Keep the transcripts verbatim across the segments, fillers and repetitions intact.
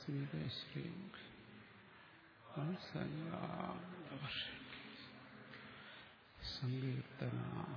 സ്മിതശ്രീ സങ്കീർത്തന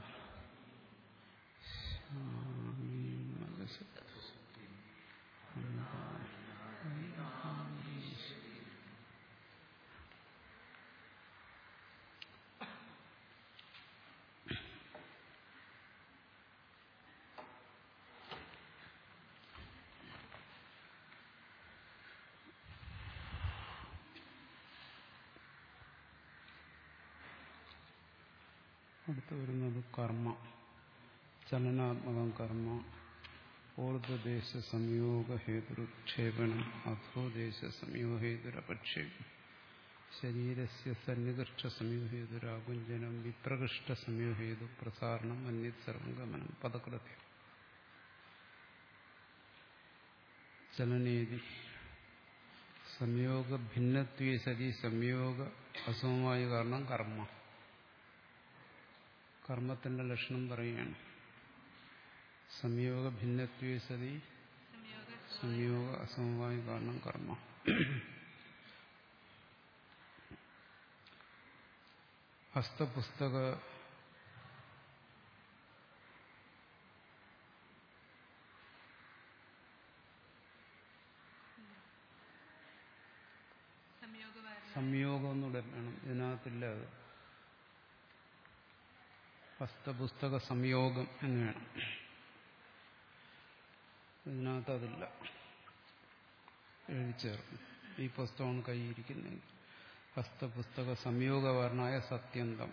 അടുത്ത് വരുന്നത് കർമ്മ, ചലനാത്മകം കർമ്മ. ഊർധ്വദേശ സംയോഗ ഹേതുരുക്ഷേപണം അധോദേശ സംയോഗ ഹേതുരപക്ഷേപം ശരീരസ്യ സന്നികൃഷ്ട സംയോഗ ഹേതുരാകുഞ്ചനം വിപ്രകൃഷ്ട സംയോഗ ഹേതു പ്രസാരണം അന്യത് സർവഗമനം പദകൃത്യം. ചലനേതി സംയോഗ ഭിന്നത്വേ സതി സംയോഗ അസമമായ കാരണം കർമ്മ. കർമ്മത്തിന്റെ ലക്ഷണം പറയുകയാണ്. സംയോഗ ഭിന്നത്വേ സതി സംയോഗ അസമമായ കാരണം കർമ്മ. ഹസ്തപുസ്തക സംയോഗം ഒന്നുകൂടെ വേണം, ഇതിനകത്തില്ല. അത് ഹസ്തപുസ്തക സംയോഗം എന്ന് വേണം, ഇതിനകത്ത് അതില്ല, എഴുതിച്ചേർക്കും. ഈ പുസ്തകമാണ് കൈയിരിക്കുന്നെങ്കിൽ ഹസ്തപുസ്തക സംയോഗവർണായ സത്യന്തം.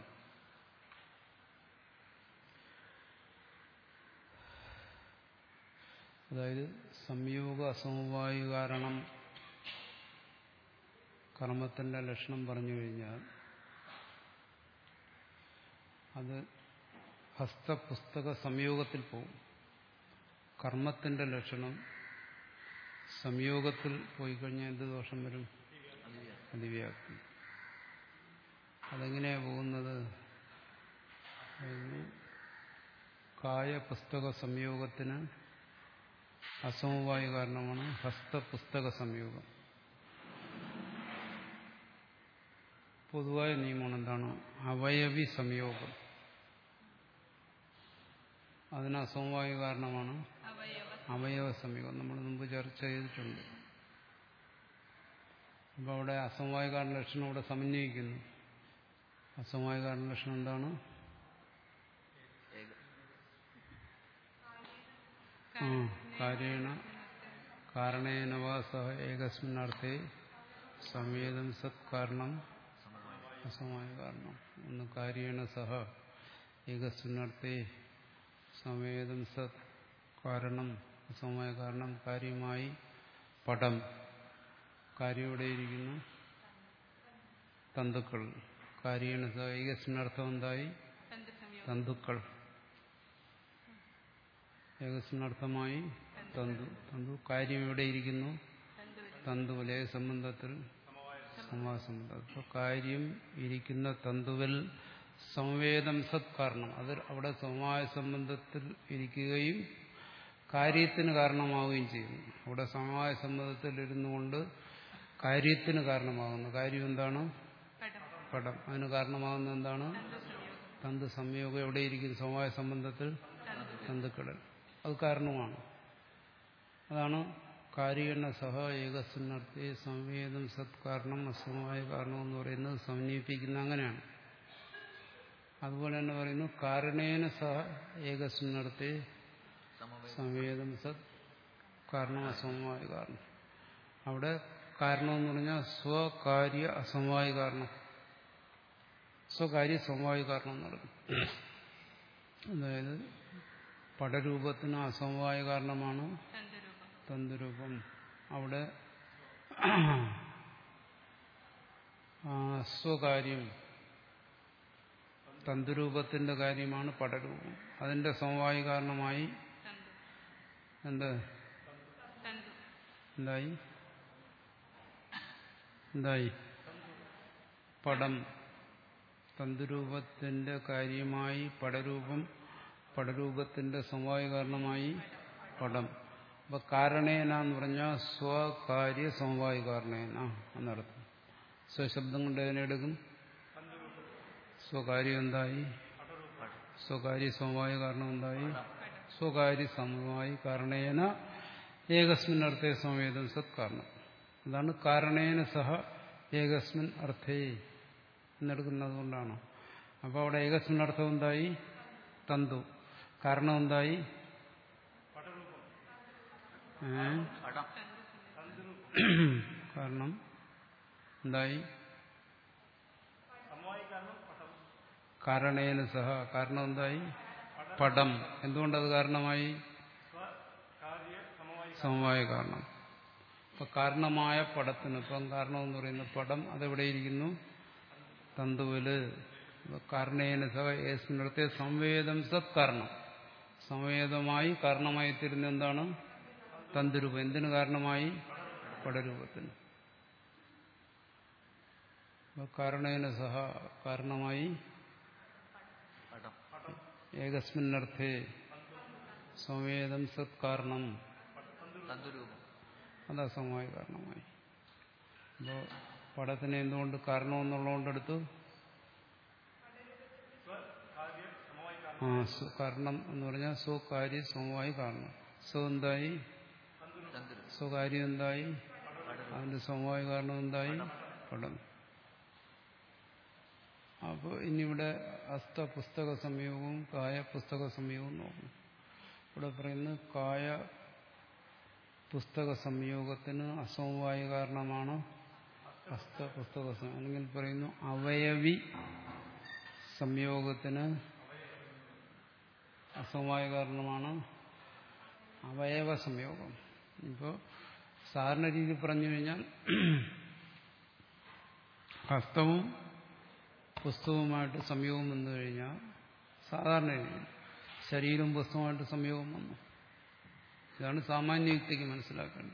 അതായത് സംയോഗ അസമവായ കാരണം കർമ്മത്തിന്റെ ലക്ഷണം പറഞ്ഞു കഴിഞ്ഞാൽ അത് ഹസ്തപുസ്തക സംയോഗത്തിൽ പോകും. കർമ്മത്തിന്റെ ലക്ഷണം സംയോഗത്തിൽ പോയി കഴിഞ്ഞാൽ എന്ത് ദോഷം വരും? അതിവ്യാപ്തി. അതെങ്ങനെയാ പോകുന്നത്? കായപുസ്തക സംയോഗത്തിന് അസമവായ കാരണമാണ് ഹസ്തപുസ്തക സംയോഗം. പൊതുവായ നിയമമാണ് എന്താണ്? അവയവി സംയോഗം. അതിന് അസമവായ കാരണമാണ് അവയവ സംയോഗം. നമ്മൾ മുമ്പ് ചർച്ച ചെയ്തിട്ടുണ്ട്. അപ്പോൾ അവിടെ അസമവായ കാരണ ലക്ഷണം ഇവിടെ സമന്വയിക്കുന്നു. അസമവായ കാരണ ലക്ഷണം എന്താണ്? ആ കാര്യേണ കാരണേനവാ സഹ ഏകസ്മിന്നർത്ഥേ സംവേദം സത് കാരണം അസമവായ കാരണം. ഒന്ന് കാര്യേണ സഹ ഏകസ്മിന്നർത്ഥേ സംവേദം സത് കാരണം അസമവായ കാരണം. കാര്യമായി പടം, കാര്യം എവിടെയിരിക്കുന്നു? തന്തുക്കൾ. കാര്യേണ സഹ ഏകസ്മിന്നർത്ഥം എന്തായി? തന്തുക്കൾ. ഏകസ്മിന്നർത്ഥമായി തന്തു. തന്തു കാര്യം എവിടെയിരിക്കുന്നു? തന്തുവിൽ. ഏക സംബന്ധത്തിൽ? സമവായ സംബന്ധം. അപ്പോൾ കാര്യം ഇരിക്കുന്ന തന്തുവിൽ സംവേദം സത് കാരണം. അത് അവിടെ സമവായ സംബന്ധത്തിൽ ഇരിക്കുകയും കാര്യത്തിന് കാരണമാവുകയും ചെയ്യുന്നു. അവിടെ സമവായ സംബന്ധത്തിൽ ഇരുന്നു കൊണ്ട് കാര്യത്തിന് കാരണമാകുന്നു. കാര്യം എന്താണ്? പടം. അതിന് കാരണമാകുന്നത് എന്താണ്? തന്തു സംയോഗം എവിടെയിരിക്കും? സമവായ സംബന്ധത്തിൽ തന്തുക്കളിൽ. അത് കാരണമാണ്. അതാണ് കാര്യേണ സഹ ഏകസ്മിന്നർത്ഥേ സംവേദം സത് കാരണം അസമവായ കാരണം എന്ന് പറയുന്നത് സമന്വയിപ്പിക്കുന്ന അങ്ങനെയാണ്. അതുപോലെ തന്നെ പറയുന്നു കാരണേന സഹ ഏകസ്മിന്നർത്ഥേ സംവേദം സത് കാരണം അസമവായ കാരണം. അവിടെ കാരണമെന്ന് പറഞ്ഞാൽ സ്വകാര്യ അസമവായ കാരണം. സ്വകാര്യ സമവായ കാരണം എന്ന് പറയും. അതായത് പടരൂപത്തിന് അസമവായ കാരണമാണ് തന്തുരൂപം. അവിടെ സ്വകാര്യം തന്തുരൂപത്തിന്റെ കാര്യമാണ് പടരൂപം. അതിന്റെ സമവായ കാരണമായി എന്ത് എന്തായി എന്തായി പടം. തന്തുരൂപത്തിന്റെ കാര്യമായി പടരൂപം, പടരൂപത്തിന്റെ സമവായ കാരണമായി പടം. അപ്പൊ കാരണേന എന്ന് പറഞ്ഞാൽ സ്വകാര്യ സമവായി കാരണേന എന്നർത്ഥം. സ്വശബ്ദം കൊണ്ട് അതിനെടുക്കും സ്വകാര്യം എന്തായി? സ്വകാര്യ സമവായ കാരണം എന്തായി? സ്വകാര്യ സമവായി കാരണേന ഏകസ്മിൻ അർത്ഥേ സംവേദം സത് കാരണം. അതാണ് കാരണേന സഹ ഏകസ്മിൻ അർത്ഥേ എന്നെടുക്കുന്നത് കൊണ്ടാണ്. അപ്പോൾ അവിടെ ഏകസ്മിൻ അർത്ഥം എന്തായി? തന്തു. കാരണം എന്തായി? കാരണം എന്തായി? കാരണേന സഹ. കാരണം എന്തായി? പടം. എന്തുകൊണ്ടത് കാരണമായി? സമവായ കാരണം. ഇപ്പൊ കാരണമായ പടത്തിന്, ഇപ്പം കാരണം എന്ന് പറയുന്ന പടം അതെവിടെയിരിക്കുന്നു? തന്തുവില്. കാരണേന സഹ ഏസ്മിനത്തെ സംവേദം സത് കാരണം. സംവേദമായി കാരണമായി തീരുന്ന എന്താണ്? തന്തുരൂപം. എന്തിനു കാരണമായി? പടരൂപത്തിന്. കാരണേന സഹ കാരണമായി ഏകസ്മിന്നർത്ഥേ സംവേദം സത് കാരണം. അതാ സമവായ കാരണമായി. അപ്പോ പടത്തിന് എന്തുകൊണ്ട് കാരണമെന്നുള്ളതുകൊണ്ടെടുത്തു? ആ കാരണം എന്ന് പറഞ്ഞാൽ സ്വകാര്യ സമവായി കാരണം. സ്വ എന്തായി? സ്വകാര്യം എന്തായി? അതിന്റെ സമവായ കാരണം എന്തായി? പടം. അപ്പോൾ ഇനിയിവിടെ ഹസ്ത പുസ്തക സംയോഗവും കായ പുസ്തക സംയോഗവും നോക്കും. ഇവിടെ പറയുന്നത് കായ പുസ്തക സംയോഗത്തിന് അസമവായ കാരണമാണ് ഹസ്ത പുസ്തക സംയോഗം. അല്ലെങ്കിൽ പറയുന്നു അവയവി സംയോഗത്തിന് അസമവായ കാരണമാണ് അവയവ സംയോഗം. ഇപ്പോൾ സാധാരണ രീതി പറഞ്ഞു കഴിഞ്ഞാൽ ഹസ്തവും പുസ്തകവുമായിട്ട് സംയോഗം വന്നു കഴിഞ്ഞാൽ സാധാരണ രീതി ശരീരവും പുസ്തകവുമായിട്ട് സംയോഗം വന്നു. ഇതാണ് സാമാന്യ യുക്തിക്ക് മനസ്സിലാക്കേണ്ടത്.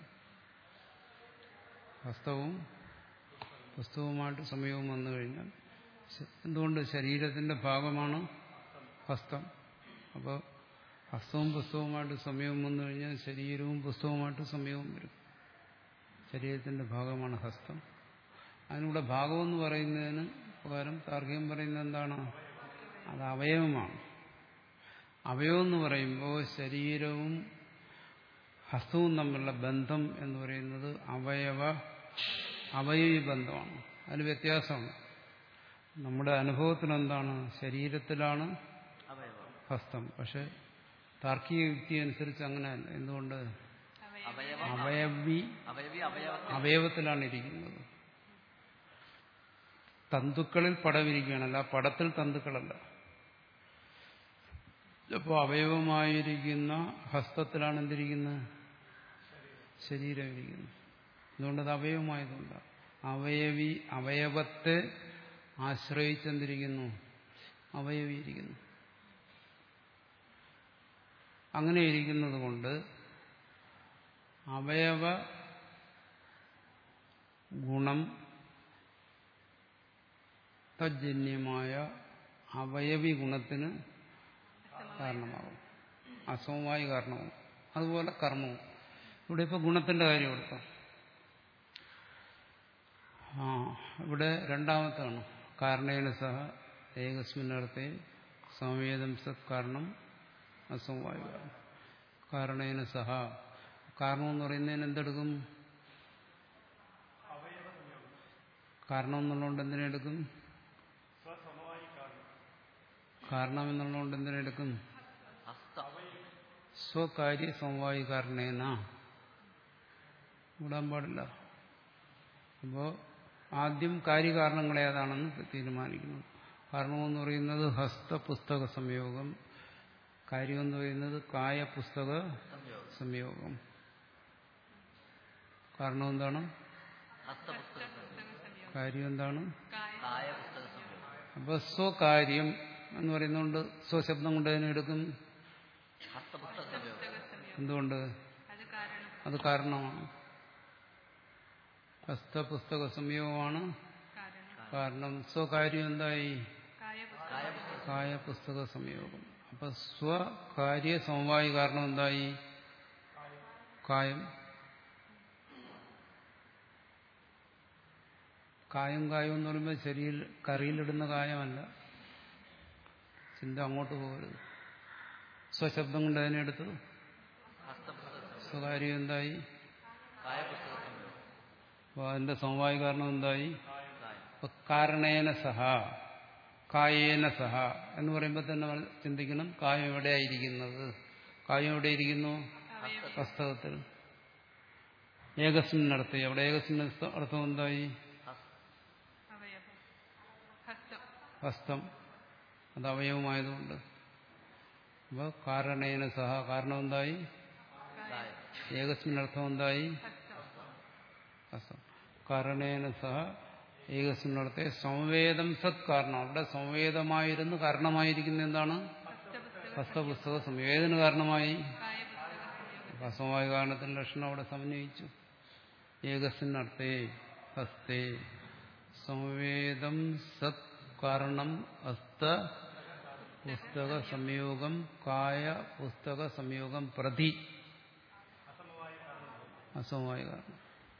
ഹസ്തവും പുസ്തകവുമായിട്ട് സംയോഗം വന്നു കഴിഞ്ഞാൽ എന്തുകൊണ്ട്? ശരീരത്തിന്റെ ഭാഗമാണ് ഹസ്തം. അപ്പോൾ ഹസ്തവും പുസ്തകവുമായിട്ട് സംയോഗം വന്നു കഴിഞ്ഞാൽ ശരീരവും പുസ്തകവുമായിട്ട് സംയോഗം വരും. ശരീരത്തിന്റെ ഭാഗമാണ് ഹസ്തം. അതിലൂടെ ഭാഗമെന്ന് പറയുന്നതിന് പകരം താർക്കികം പറയുന്നത് എന്താണ്? അത് അവയവമാണ്. അവയവം എന്ന് പറയുമ്പോൾ ശരീരവും ഹസ്തവും തമ്മിലുള്ള ബന്ധം എന്ന് പറയുന്നത് അവയവ അവയവി ബന്ധമാണ്. അതിന് വ്യത്യാസമാണ്. നമ്മുടെ അനുഭവത്തിന് എന്താണ്? ശരീരത്തിലാണ് ഹസ്തം. പക്ഷെ താർക്കിക യുക്തി അനുസരിച്ച് അങ്ങനെയല്ല. എന്തുകൊണ്ട്? അവയവി അവയവത്തിലാണ് ഇരിക്കുന്നത്. തന്തുക്കളിൽ പടമിരിക്കുകയാണല്ല, പടത്തിൽ തന്തുക്കളല്ല. അപ്പോൾ അവയവമായിരിക്കുന്ന ഹസ്തത്തിലാണ് എന്തിരിക്കുന്നത്? ശരീരം ഇരിക്കുന്നത്. അതുകൊണ്ടത് അവയവമായതുകൊണ്ട് അവയവി അവയവത്തെ ആശ്രയിച്ചെന്തിരിക്കുന്നു? അവയവിയിരിക്കുന്നു. അങ്ങനെ ഇരിക്കുന്നത് കൊണ്ട് അവയവ ഗുണം തജ്ജന്യമായ അവയവി ഗുണത്തിന് കാരണമാകും, അസമവായി കാരണമാകും. അതുപോലെ കർമ്മവും. ഇവിടെ ഇപ്പോൾ ഗുണത്തിന്റെ കാര്യം എടുക്കാം. ആ ഇവിടെ രണ്ടാമത്താണ് കാരണേന സഹ ഏകസ്മിന്നർത്ഥേ സംവേദം സത് കാരണം അസമവായി കാരണം. കാരണേന സഹ കാരണം എന്ന് പറയുന്നതിന് എന്തെടുക്കും? കാരണം എന്നുള്ളതുകൊണ്ട് എന്തിനെടുക്കും? കാരണം എന്നുള്ളതുകൊണ്ട് എന്തിനെടുക്കും? സ്വകാര്യ സമവായി കാരണേന കൂടാൻ പാടില്ല. അപ്പോൾ ആദ്യം കാര്യകാരണങ്ങൾ ഏതാണെന്ന് തീരുമാനിക്കുന്നു. കാരണമെന്ന് പറയുന്നത് ഹസ്ത പുസ്തക സംയോഗം, കാര്യമെന്ന് പറയുന്നത് കായ പുസ്തക സംയോഗം. കാരണം എന്താണ്? കാര്യം എന്താണ്? അപ്പൊ സ്വകാര്യം എന്ന് പറയുന്നതുകൊണ്ട് സ്വശബ്ദം കൊണ്ട് അതിനെ എടുക്കും. എന്തുകൊണ്ട്? അത് കാരണമാണ്. ഹസ്തപുസ്തക സംയോഗമാണ് കാരണം. സ്വകാര്യം എന്തായി? കായ പുസ്തക സംയോഗം. അപ്പൊ സ്വകാര്യ സമവായി കാരണം എന്തായി? കായം കായം കായം എന്ന് പറയുമ്പോൾ ശരിയിൽ കറിയിലിടുന്ന കായമല്ല. ചിന്ത അങ്ങോട്ട് പോകരുത്. സ്വശബ്ദം കൊണ്ട് അതിനെ എടുത്തു. സ്വകാര്യം എന്തായി? അപ്പൊ അതിന്റെ സമവായ കാരണം എന്തായി? കാരണേന സഹ കായേന സഹ എന്ന് പറയുമ്പോൾ തന്നെ ചിന്തിക്കണം കായം എവിടെയായിരിക്കുന്നത്. കായം എവിടെയിരിക്കുന്നു? ഹസ്തകത്തിൽ. ഏകസ്മിൻ അർത്ഥം. അവിടെ ഏകസ്മിൻ അർത്ഥം എന്തായി? ഹസ്തം. അത് അവയവമായതുകൊണ്ട്. അപ്പൊ കാരണേന സഹ കാരണം എന്തായി? ഏകസ്മിൻ അർത്ഥം എന്തായി? ഹസ്തം. കാരണേന സഹ ഏകസ്മിനർത്ഥത്തെ സംവേദം സത് കാരണം. അവിടെ സംവേദമായിരുന്നു കാരണമായിരിക്കുന്ന എന്താണ്? ഹസ്തപുസ്തക സംവേദന കാരണമായി. ഹസ്തമായ കാരണത്തിന്റെ ലക്ഷണം അവിടെ സമന്വയിച്ചു. ഏകസ്മിനർത്ഥേ ഹസ്തേ സംവേദം സത് കാരണം ഹസ്ത പുസ്തക സംയോഗം കായ പുസ്തക സംയോഗം പ്രതി അസമവായ കാരണം.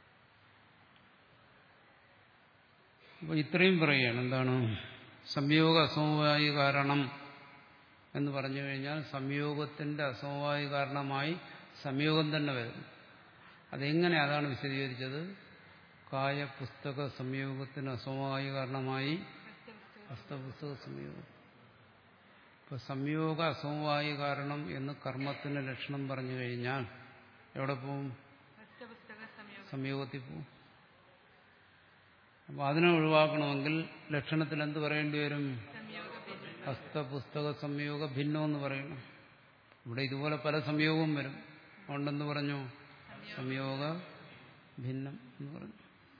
അപ്പൊ ഇത്രയും പറയുകയാണ്. എന്താണ് സംയോഗ അസമവായ കാരണം എന്ന് പറഞ്ഞു കഴിഞ്ഞാൽ സംയോഗത്തിന്റെ അസമവായ കാരണമായി സംയോഗം തന്നെ വരും. അതെങ്ങനെ? അതാണ് വിശദീകരിച്ചത്. കായ പുസ്തക സംയോഗത്തിന് അസമവായ കാരണമായി ഹസ്തപുസ്തക സംയോഗം. ഇപ്പൊ സംയോഗ അസമവായ കാരണം എന്ന് കർമ്മത്തിന് ലക്ഷണം പറഞ്ഞു കഴിഞ്ഞാൽ എവിടെ പോവും? സംയോഗത്തിൽ പോവും. അപ്പൊ അതിനെ ഒഴിവാക്കണമെങ്കിൽ ലക്ഷണത്തിൽ എന്ത് പറയേണ്ടി വരും? ഹസ്തപുസ്തക സംയോഗ ഭിന്നം എന്ന് പറയണം. ഇവിടെ ഇതുപോലെ പല സംയോഗവും വരും. അതുകൊണ്ടെന്ന് പറഞ്ഞു? സംയോഗ ഭിന്നം എന്ന് പറഞ്ഞു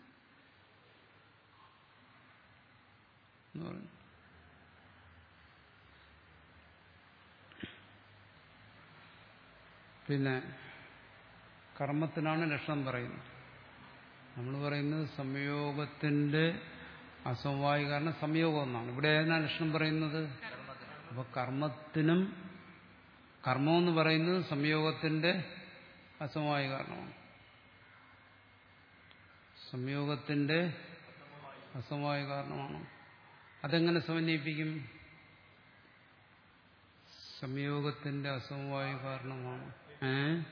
എന്ന് പറഞ്ഞു പിന്നെ കർമ്മത്തിനാണ് ലക്ഷണം പറയുന്നത്. നമ്മൾ പറയുന്നത് സംയോഗത്തിന്റെ അസമവായ കാരണം സംയോഗം എന്നാണ്. ഇവിടെ ഏതാണ് ലക്ഷണം പറയുന്നത്? അപ്പൊ കർമ്മത്തിനും കർമ്മമെന്ന് പറയുന്നത് സംയോഗത്തിന്റെ അസമവായ കാരണമാണ്. സംയോഗത്തിന്റെ അസമവായ കാരണമാണ്. അതെങ്ങനെ സമന്വയിപ്പിക്കും? സംയോഗത്തിന്റെ അസമവായ കാരണമാണ്. ഏ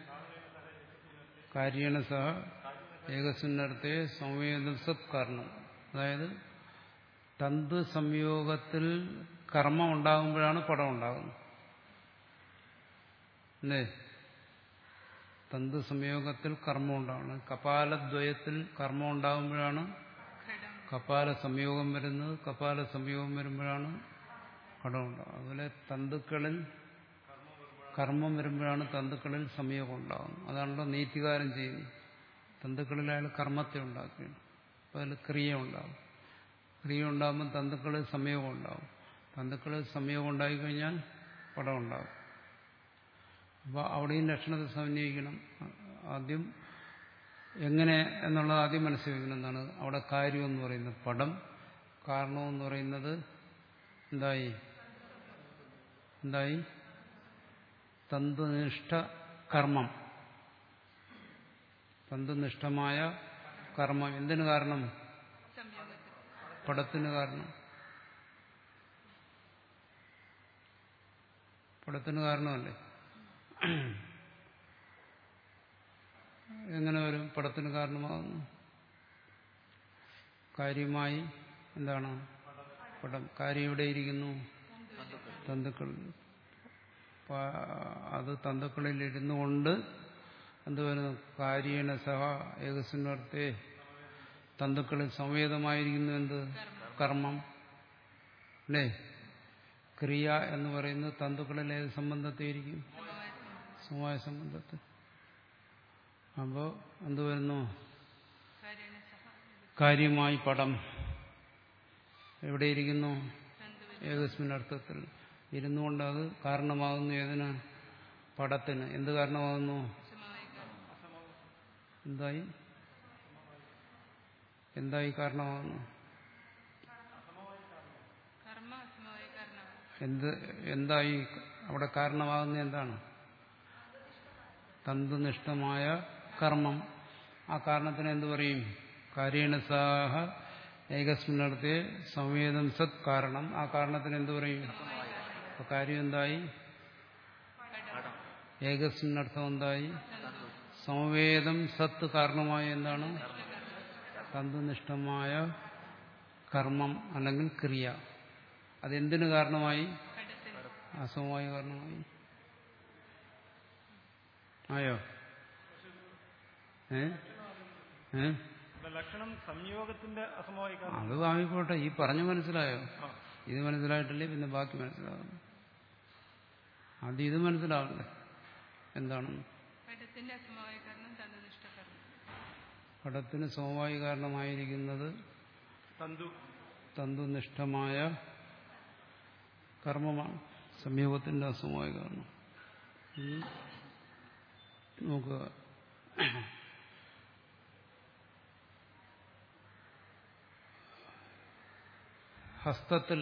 കാര്യേണ സഹ ഏകസ്മിന്നർത്ഥേ സംവേദം സത് കാരണം. അതായത് തന്തു സംയോഗത്തിൽ കർമ്മം ഉണ്ടാകുമ്പോഴാണ് പടം ഉണ്ടാകുന്നത്. അല്ലേ? തന്തു സംയോഗത്തിൽ കർമ്മം ഉണ്ടാകുന്നത്. കപാലദ്വയത്തിൽ കർമ്മം ഉണ്ടാകുമ്പോഴാണ് കപാല സംയോഗം വരുന്നത്. കപാല സംയോഗം വരുമ്പോഴാണ് പടം ഉണ്ടാകുന്നത്. അതുപോലെ തന്തുക്കളിൽ കർമ്മം വരുമ്പോഴാണ് തന്തുക്കളിൽ സംയോഗം ഉണ്ടാകുന്നത്. അതാണല്ലോ നീതികാരം ചെയ്യുന്നത്. തന്തുക്കളിൽ അയാൾ കർമ്മത്തെ ഉണ്ടാക്കുകയാണ്. അപ്പോൾ അതിൽ ക്രിയ ഉണ്ടാകും. ക്രിയ ഉണ്ടാകുമ്പോൾ തന്തുക്കളിൽ സംയോഗം ഉണ്ടാകും. തന്തുക്കളിൽ സംയോഗം ഉണ്ടായിക്കഴിഞ്ഞാൽ പടം ഉണ്ടാകും. അപ്പോൾ അവിടെയും ലക്ഷണത്തെ സമന്വയിക്കണം. ആദ്യം എങ്ങനെ എന്നുള്ളത് ആദ്യം മനസ്സിൽ വയ്ക്കണം. എന്താണ് അവിടെ കാര്യം എന്ന് പറയുന്നത്? പടം. കാരണമെന്ന് പറയുന്നത് എന്തായി? എന്തായി? തന്തുനിഷ്ഠ കർമ്മം. തന്തുനിഷ്ഠമായ കർമ്മം. എന്തിനു കാരണം? പടത്തിന് കാരണം. പടത്തിന് കാരണമല്ലേ? എങ്ങനെ വരും? പടത്തിന് കാരണമാകുന്നു. കാര്യമായി എന്താണ്? പടം. കാര്യം എവിടെയിരിക്കുന്നു? തന്തുക്കൾ. അത് തന്തുക്കളിൽ ഇരുന്നു കൊണ്ട് എന്തുവരുന്നു? കാര്യേണ സഹ ഏകസ്മിന്നർത്ഥേ തന്തുക്കളിൽ സംവേദമായിരിക്കുന്നു. എന്ത്? കർമ്മം. അല്ലേ? ക്രിയ എന്ന് പറയുന്നത് തന്തുക്കളിൽ ഏത് സംബന്ധത്തെയിരിക്കും? സമവായ സംബന്ധത്തെ. അപ്പോൾ എന്തുവരുന്നു? കാര്യമായി പടം എവിടെയിരിക്കുന്നു? ഏകസ്മിന്നർത്ഥത്തിൽ ഇരുന്നു കൊണ്ട് അത് കാരണമാകുന്നു. ഏതിന്? പടത്തിന്. എന്ത് കാരണമാകുന്നു? എന്തായി? എന്തായി കാരണമാകുന്നു? എന്ത് എന്തായി അവിടെ കാരണമാകുന്ന എന്താണ്? തന്തുനിഷ്ഠമായ കർമ്മം. ആ കാരണത്തിന് എന്തു പറയും? കാര്യേണ സഹ ഏകസ്മിന്നർത്ഥേ സംവേദം സത് കാരണം. ആ കാരണത്തിന് എന്തു പറയും? അപ്പൊ കാര്യം എന്തായി? ഏകസ്മിന്നർത്ഥം എന്തായി? സംവേദം സത്ത് കാരണമായ എന്താണ്? തന്തുനിഷ്ഠമായ കർമ്മം അല്ലെങ്കിൽ ക്രിയ. അതെന്തിനു കാരണമായി? അസമവായ കാരണമായി. ആയോ? ഏ ഏ ലക്ഷണം സംയോഗത്തിന്റെ അസമവായ. അത് ആയിക്കോട്ടെ. ഈ പറഞ്ഞു മനസ്സിലായോ? ഇത് മനസ്സിലായിട്ടില്ലേ പിന്നെ ബാക്കി മനസ്സിലാകും. അത് ഇത് മനസ്സിലാവണ്ടേ എന്താണെന്ന്. പടത്തിന് സമവായ കാരണമായിരിക്കുന്നത് തന്തുനിഷ്ഠമായ കർമ്മമാണ്. സംയോഗത്തിന്റെ അസമവായ കാരണം. നോക്കുക, ഹസ്തത്തിൽ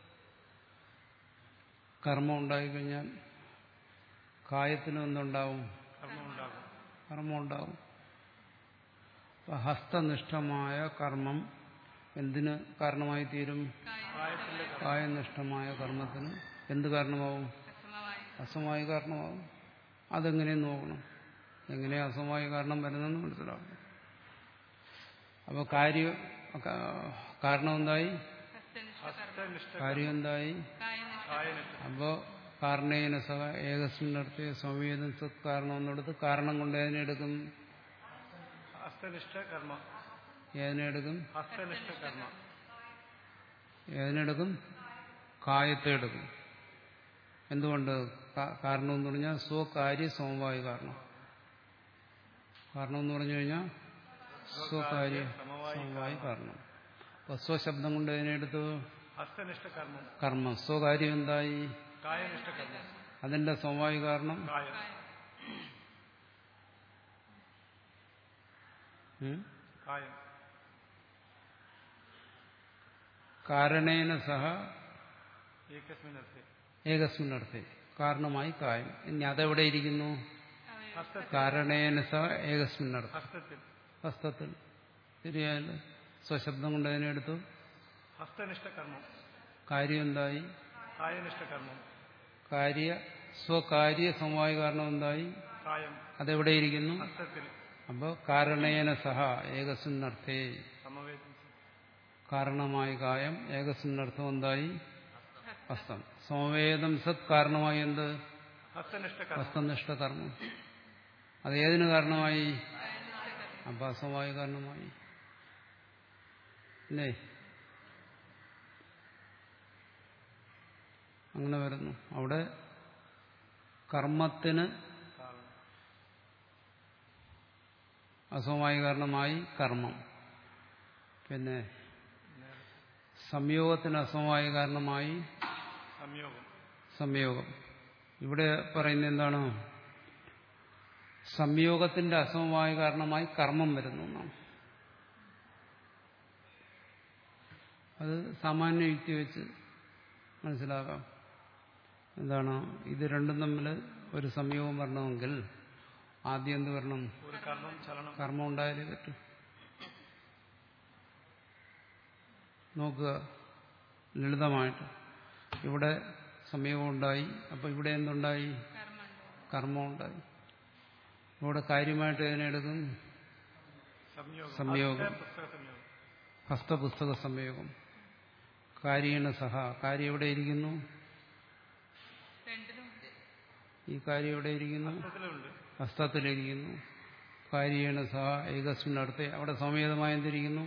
കർമ്മം ഉണ്ടായിക്കഴിഞ്ഞാൽ കായത്തിനും എന്തുണ്ടാവും? കർമ്മം ഉണ്ടാവും. അപ്പൊ ഹസ്തനിഷ്ഠമായ കർമ്മം എന്തിന് കാരണമായി തീരും? കായനിഷ്ഠമായ കർമ്മത്തിന് എന്ത് കാരണമാവും? അസമവായ കാരണമാവും. അതെങ്ങനെയെന്ന് നോക്കണം. എങ്ങനെയാ അസമവായ കാരണം വരുന്നതെന്ന് മനസ്സിലാവും. അപ്പൊ കാര്യ കാരണം എന്തായി? കാര്യം എന്തായി? അപ്പോ കാരണേന സഹ ഏകസ്മിന്നർത്ഥേ സംവേദം സത് കാരണം എന്നെടുത്ത് കാരണം കൊണ്ട് ഏതിനെടുക്കും? ഏതിനെടുക്കും? ഏതിനെടുക്കും? കായത്തെ എടുക്കും. എന്തുകൊണ്ട്? കാരണം എന്ന് പറഞ്ഞാൽ സ്വകാര്യ സമവായ കാരണം. കാരണം എന്ന് പറഞ്ഞു കഴിഞ്ഞാൽ സ്വകാര്യ സമവായ കാരണം. അപ്പൊ സ്വശബ്ദം കൊണ്ട് ഏതിനെടുത്തു? കർമ്മം. സ്വകാര്യം എന്തായി? അതിന്റെ സമവായ കാരണം കാരണേന സഹ ഏകസ്മിന്നർത്ഥേ കാരണമായി കായം. ഇനി അതെവിടെ ഇരിക്കുന്നു? കാരണേന സഹ ഏകസ്മിന്നർത്ഥം. ഹസ്തത്തിൽ. ശരിയായല്ലോ. സ്വശബ്ദം കൊണ്ട് അതിനെടുത്തു കാര്യം എന്തായി? കാര്യ സ്വകാര്യ സമവായ കാരണം എന്തായി? അതെവിടെയിരിക്കുന്നു? അപ്പോ കാരണേന സഹ ഏകസ്മിന്നർത്ഥേ കാരണമായി കായം, ഏകസ്മിന്നർത്ഥം എന്തായി? ഹസ്തം. സമവേദം സത് കാരണമായി എന്ത്? ഹസ്തനിഷ്ഠ കർമ്മം. അത് ഏതിനു കാരണമായി? അപ്പൊ അസമവായ കാരണമായി. അല്ലേ? അങ്ങനെ വരുന്നു. അവിടെ കർമ്മത്തിന് അസമവായ കാരണമായി കർമ്മം. പിന്നെ സംയോഗത്തിന് അസമവായ കാരണമായി സംയോഗം. ഇവിടെ പറയുന്നത് എന്താണ്? സംയോഗത്തിന്റെ അസമവായ കാരണമായി കർമ്മം വരുന്നു എന്നാണ്. അത് സാമാന്യ യുക്തി വെച്ച് മനസ്സിലാക്കാം. എന്താണ്? ഇത് രണ്ടും തമ്മിൽ ഒരു സംയോഗം വരണമെങ്കിൽ ആദ്യം എന്ത് വരണം? കർമ്മം ഉണ്ടായാലേ പറ്റും. നോക്കുക ലളിതമായിട്ട്. ഇവിടെ സംയോഗം ഉണ്ടായി. അപ്പൊ ഇവിടെ എന്തുണ്ടായി? കർമ്മം ഉണ്ടായി. ഇവിടെ കാര്യമായിട്ട് എതിനെടുക്കും? സംയോഗം. ഹസ്തപുസ്തക സംയോഗം. കാര്യേണ സഹ. കാര്യം എവിടെ ഇരിക്കുന്നു? ഈ കാര്യം എവിടെ ഇരിക്കുന്നു? ഹസ്തത്തിലിരിക്കുന്നു. കാര്യേണ സഹ ഏകസ്മിന്നർത്ഥേ. അവിടെ സംവേദമായി എന്തിരിക്കുന്നു?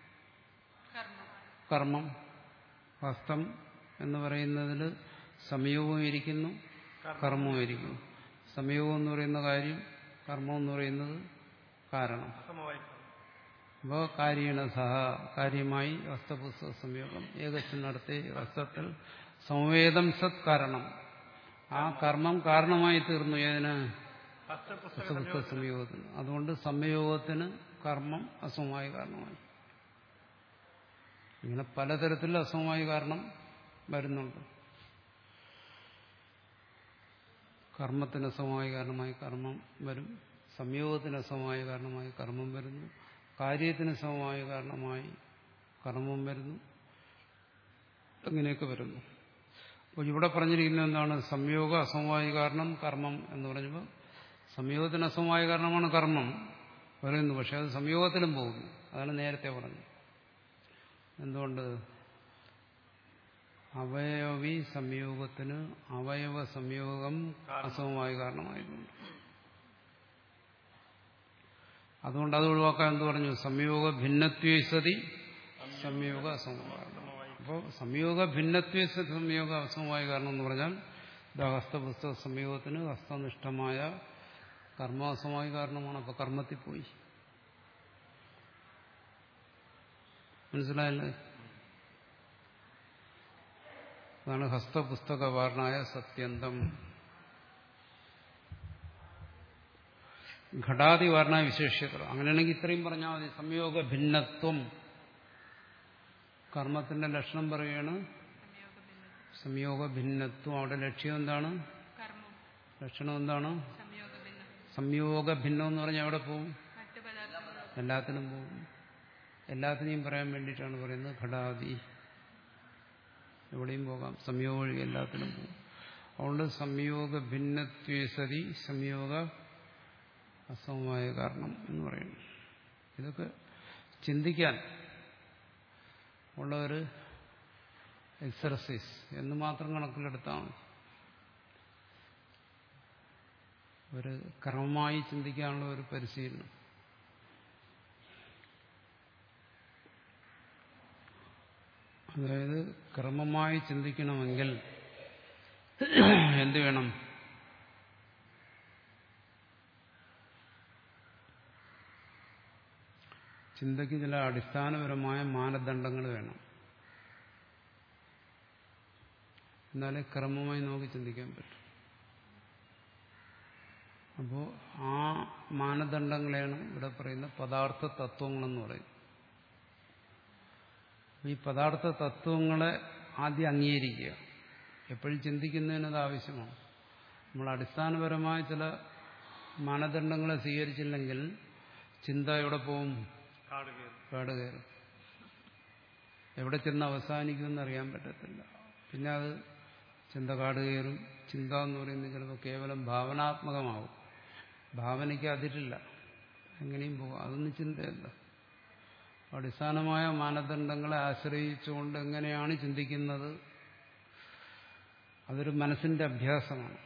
കർമ്മം. ഹസ്തം എന്ന് പറയുന്നതിൽ സംയോഗവും ഇരിക്കുന്നു, കർമ്മവും ഇരിക്കുന്നു. സംയോഗം എന്ന് പറയുന്ന കാര്യം, കർമ്മം എന്ന് പറയുന്നത് കാരണം. അപ്പോൾ കാര്യേണ സഹ കാര്യമായി ഹസ്തപുസ്തക സംയോഗം ഏകസ്മിന്നർത്ഥേ ഹസ്തത്തിൽ സംവേദം സത് കാരണം. ആ കർമ്മം കാരണമായി തീർന്നു ഏതിന്? ഹസ്തപുസ്തക സംയോഗത്തിന്. അതുകൊണ്ട് സംയോഗത്തിന് കർമ്മം അസമവായ കാരണമായി. ഇങ്ങനെ പലതരത്തിൽ അസമവായ കാരണം വരുന്നുണ്ട്. കർമ്മത്തിന് സമവായ കാരണമായി കർമ്മം വരും, സംയോഗത്തിന് സമവായ കാരണമായി കർമ്മം വരുന്നു, കാര്യത്തിന് സമവായ കാരണമായി കർമ്മം വരുന്നു, അങ്ങനെയൊക്കെ വരുന്നു. അപ്പോൾ ഇവിടെ പറഞ്ഞിരിക്കുന്നത് എന്താണ്? സംയോഗ അസമവായ കാരണം കർമ്മം എന്ന് പറഞ്ഞപ്പോൾ സംയോഗത്തിന് അസമവായ കാരണമാണ് കർമ്മം പറയുന്നു. പക്ഷെ അത് സംയോഗത്തിലും പോകുന്നു. അതാണ് നേരത്തെ പറഞ്ഞത്. എന്തുകൊണ്ട്? അവയവി സംയോഗത്തിന് അവയവ സംയോഗം അസമവായ കാരണമായതുകൊണ്ട്. അതുകൊണ്ട് അത് ഒഴിവാക്കാൻ എന്ത് പറഞ്ഞു? സംയോഗ ഭിന്നത്വേ സതി സംയോഗ അസമവായ കാരണം. അപ്പോൾ സംയോഗ ഭിന്നത്വേ സതി സംയോഗ അസമവായ കാരണം എന്ന് പറഞ്ഞാൽ ഹസ്തപുസ്തക സംയോഗത്തിന് ഹസ്തനിഷ്ഠമായ കർമാസമവായ കാരണമാണ്. അപ്പോൾ കർമ്മത്തിൽ പോയി. മനസ്സിലായല്ലേ? അതാണ് ഹസ്തപുസ്തകവാർണായ സത്യന്തം. ഘടാതിവാർണായ വിശേഷ്യത. അങ്ങനെയാണെങ്കിൽ ഇത്രയും പറഞ്ഞാൽ മതി. സംയോഗ ഭിന്നത്വം കർമ്മത്തിന്റെ ലക്ഷണം പറയുകയാണ്. സംയോഗ ഭിന്നത്വം. അവിടെ ലക്ഷ്യം എന്താണ്? ലക്ഷണം എന്താണ്? സംയോഗ ഭിന്നം എന്ന് പറഞ്ഞാൽ എവിടെ പോവും? എല്ലാത്തിനും പോവും. എല്ലാത്തിനെയും പറയാൻ വേണ്ടിയിട്ടാണ് പറയുന്നത് ഘടാതി. എവിടെയും പോകാം. സംയോഗ വഴി എല്ലാത്തിനും പോകും. അതുകൊണ്ട് സംയോഗ ഭിന്നത്വേ സതി സംയോഗ അസമവായ കാരണം എന്ന് പറയുന്നു. ഇതൊക്കെ ചിന്തിക്കാൻ ഉള്ള ഒരു എക്സർസൈസ് എന്ന് മാത്രം കണക്കിലെടുത്താൽ മതി. ഒരു ക്രമമായി ചിന്തിക്കാനുള്ള ഒരു പരിശീലനം. അതായത് ക്രമമായി ചിന്തിക്കണമെങ്കിൽ എന്ത് വേണം? ചിന്തയ്ക്ക് ചില അടിസ്ഥാനപരമായ മാനദണ്ഡങ്ങൾ വേണം. എന്നാലേ ക്രമമായി നമുക്ക് ചിന്തിക്കാൻ പറ്റും. അപ്പോൾ ആ മാനദണ്ഡങ്ങളെയാണ് ഇവിടെ പറയുന്ന പദാർത്ഥ തത്വങ്ങളെന്ന് പറയും. ഈ പദാർത്ഥ തത്വങ്ങളെ ആദ്യം അംഗീകരിക്കുക. എപ്പോഴും ചിന്തിക്കുന്നതിനത് ആവശ്യമാണ്. നമ്മൾ അടിസ്ഥാനപരമായ ചില മാനദണ്ഡങ്ങളെ സ്വീകരിച്ചില്ലെങ്കിൽ ചിന്ത എവിടെ പോവും? കാട് കയറും. എവിടെ ചെന്ന് അവസാനിക്കുമെന്ന് അറിയാൻ പറ്റത്തില്ല. പിന്നെ അത് ചിന്ത കാട് കയറും. ചിന്ത എന്ന് പറയുന്നത് ചിലപ്പോൾ കേവലം ഭാവനാത്മകമാവും. ഭാവനയ്ക്ക് അതിരില്ല. എങ്ങനെയും പോകും. അതൊന്നും ചിന്തയല്ല. അടിസ്ഥാനമായ മാനദണ്ഡങ്ങളെ ആശ്രയിച്ചുകൊണ്ട് എങ്ങനെയാണ് ചിന്തിക്കുന്നത്, അതൊരു മനസ്സിന്റെ അഭ്യാസമാണ്.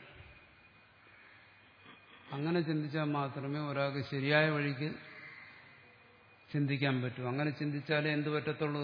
അങ്ങനെ ചിന്തിച്ചാൽ മാത്രമേ ഒരാൾക്ക് ശരിയായ വഴിക്ക് ചിന്തിക്കാൻ പറ്റൂ. അങ്ങനെ ചിന്തിച്ചാലേ എന്ത് പറ്റത്തുള്ളൂ?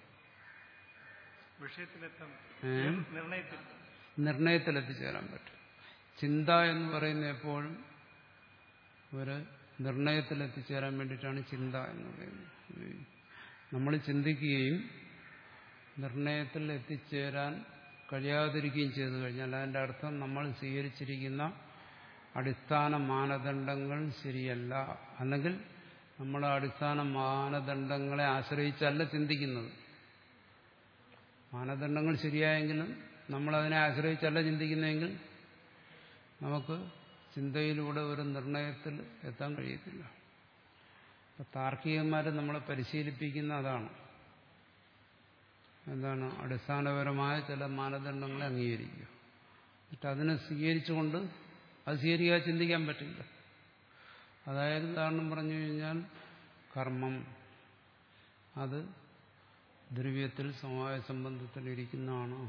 നിർണയത്തിലെത്തിച്ചേരാൻ പറ്റും. ചിന്ത എന്ന് പറയുന്ന എപ്പോഴും ഒരു നിർണയത്തിലെത്തിച്ചേരാൻ വേണ്ടിയിട്ടാണ് ചിന്ത എന്ന് പറയുന്നത്. നമ്മൾ ചിന്തിക്കുകയും നിർണയത്തിൽ എത്തിച്ചേരാൻ കഴിയാതിരിക്കുകയും ചെയ്തു കഴിഞ്ഞാൽ അതിൻ്റെ അർത്ഥം നമ്മൾ സ്വീകരിച്ചിരിക്കുന്ന അടിസ്ഥാന മാനദണ്ഡങ്ങൾ ശരിയല്ല. അല്ലെങ്കിൽ നമ്മൾ അടിസ്ഥാന മാനദണ്ഡങ്ങളെ ആശ്രയിച്ചല്ല ചിന്തിക്കുന്നത്. മാനദണ്ഡങ്ങൾ ശരിയായെങ്കിലും നമ്മളതിനെ ആശ്രയിച്ചല്ല ചിന്തിക്കുന്നതെങ്കിൽ നമുക്ക് ചിന്തയിലൂടെ ഒരു നിർണയത്തിൽ എത്താൻ കഴിയത്തില്ല. അപ്പം താർക്കികന്മാർ നമ്മളെ പരിശീലിപ്പിക്കുന്ന അതാണ്. എന്താണ്? അടിസ്ഥാനപരമായ ചില മാനദണ്ഡങ്ങളെ അംഗീകരിക്കുക. എന്നിട്ട് അതിനെ സ്വീകരിച്ചുകൊണ്ട് അത് സ്വീകരിക്കാതെ ചിന്തിക്കാൻ പറ്റില്ല. അതായത് ഉദാഹരണം പറഞ്ഞു കഴിഞ്ഞാൽ കർമ്മം അത് ദ്രവ്യത്തിൽ സമവായ സംബന്ധത്തിലിരിക്കുന്നതാണ്.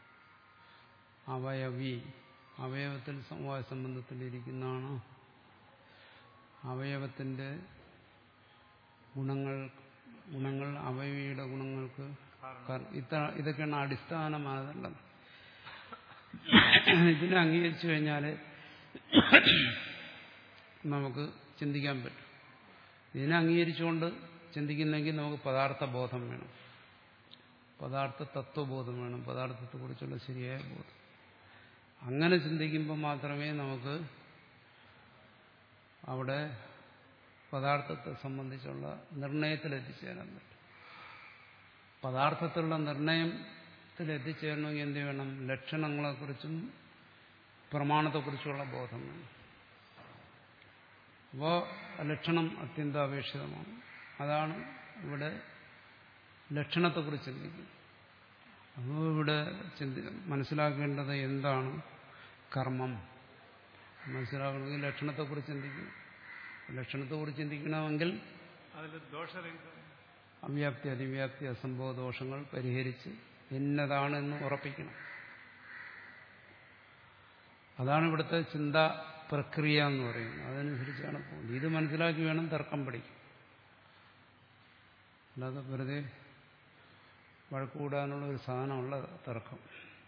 അവയവി അവയവത്തിൽ സമവായ സംബന്ധത്തിലിരിക്കുന്നതാണ്. അവയവത്തിന്റെ ഗുണങ്ങൾ ഗുണങ്ങൾ അവയവിയുടെ ഗുണങ്ങൾക്ക് ഇതൊക്കെയാണ് അടിസ്ഥാന മാനദണ്ഡം. ഇതിനെ അംഗീകരിച്ചു കഴിഞ്ഞാൽ നമുക്ക് ചിന്തിക്കാൻ പറ്റും. ഇതിനെ അംഗീകരിച്ചുകൊണ്ട് ചിന്തിക്കുന്നെങ്കിൽ നമുക്ക് പദാർത്ഥ ബോധം വേണം, പദാർത്ഥ തത്വബോധം വേണം, പദാർത്ഥത്തെക്കുറിച്ചുള്ള ശരിയായ ബോധം. അങ്ങനെ ചിന്തിക്കുമ്പോൾ മാത്രമേ നമുക്ക് അവിടെ പദാർത്ഥത്തെ സംബന്ധിച്ചുള്ള നിർണയത്തിലെത്തിച്ചേരാൻ പറ്റും. പദാർത്ഥത്തിലുള്ള നിർണയത്തിൽ എത്തിച്ചേരണമെങ്കിൽ എന്ത് വേണം? ലക്ഷണങ്ങളെക്കുറിച്ചും പ്രമാണത്തെക്കുറിച്ചുള്ള ബോധം വേണം. അപ്പോൾ ലക്ഷണം അത്യന്താപേക്ഷിതമാണ്. അതാണ് ഇവിടെ ലക്ഷണത്തെക്കുറിച്ച് ചിന്തിക്കുന്നത്. അപ്പോൾ ഇവിടെ ചിന്തി മനസ്സിലാക്കേണ്ടത് എന്താണ് കർമ്മം മനസ്സിലാക്കണമെങ്കിൽ ലക്ഷണത്തെക്കുറിച്ച് ചിന്തിക്കണം. ലക്ഷണത്തെക്കുറിച്ച് ചിന്തിക്കണമെങ്കിൽ അവ്യാപ്തി അതിവ്യാപ്തി അസംഭവ ദോഷങ്ങൾ പരിഹരിച്ച് ഇന്നതാണെന്ന് ഉറപ്പിക്കണം. അതാണ് ഇവിടുത്തെ ചിന്താ പ്രക്രിയ എന്ന് പറയുന്നത്. അതനുസരിച്ചാണ് പോകുന്നത്. ഇത് മനസ്സിലാക്കി വേണം തർക്കം പഠിക്കും. അല്ലാതെ വെറുതെ വഴക്കുകൂടാനുള്ള ഒരു സാധനമുള്ള തർക്കം.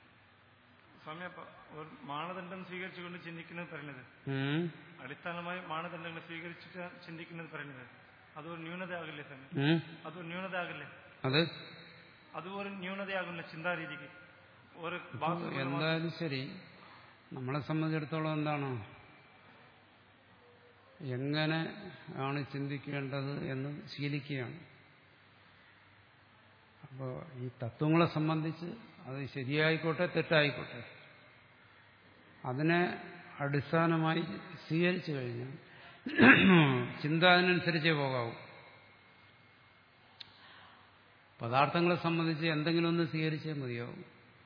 ഒരു മാനദണ്ഡം സ്വീകരിച്ചുകൊണ്ട് ചിന്തിക്കുന്നത് പറയുന്നത് അടിസ്ഥാനമായി മാനദണ്ഡങ്ങൾ സ്വീകരിച്ചിട്ട് ചിന്തിക്കുന്നത് പറയുന്നത് അതൊരു ന്യൂനതയാകില്ലേ സമയം? അതൊരു ന്യൂനതയാകില്ലേ? അത് അതൊരു ന്യൂനതയാകുന്ന ചിന്താരീതിക്ക് ഒരു എന്തായാലും ശരി. നമ്മളെ സംബന്ധിച്ചിടത്തോളം എന്താണ്, എങ്ങനെ ആണ് ചിന്തിക്കേണ്ടത് എന്ന് ശീലിക്കുകയാണ്. അപ്പോൾ ഈ തത്വങ്ങളെ സംബന്ധിച്ച് അത് ശരിയായിക്കോട്ടെ തെറ്റായിക്കോട്ടെ അതിനെ അടിസ്ഥാനമായി സ്വീകരിച്ചു കഴിഞ്ഞാൽ ചിന്ത അതിനനുസരിച്ചേ പോകാവൂ. പദാർത്ഥങ്ങളെ സംബന്ധിച്ച് എന്തെങ്കിലും ഒന്ന് സ്വീകരിച്ചേ മതിയാവും.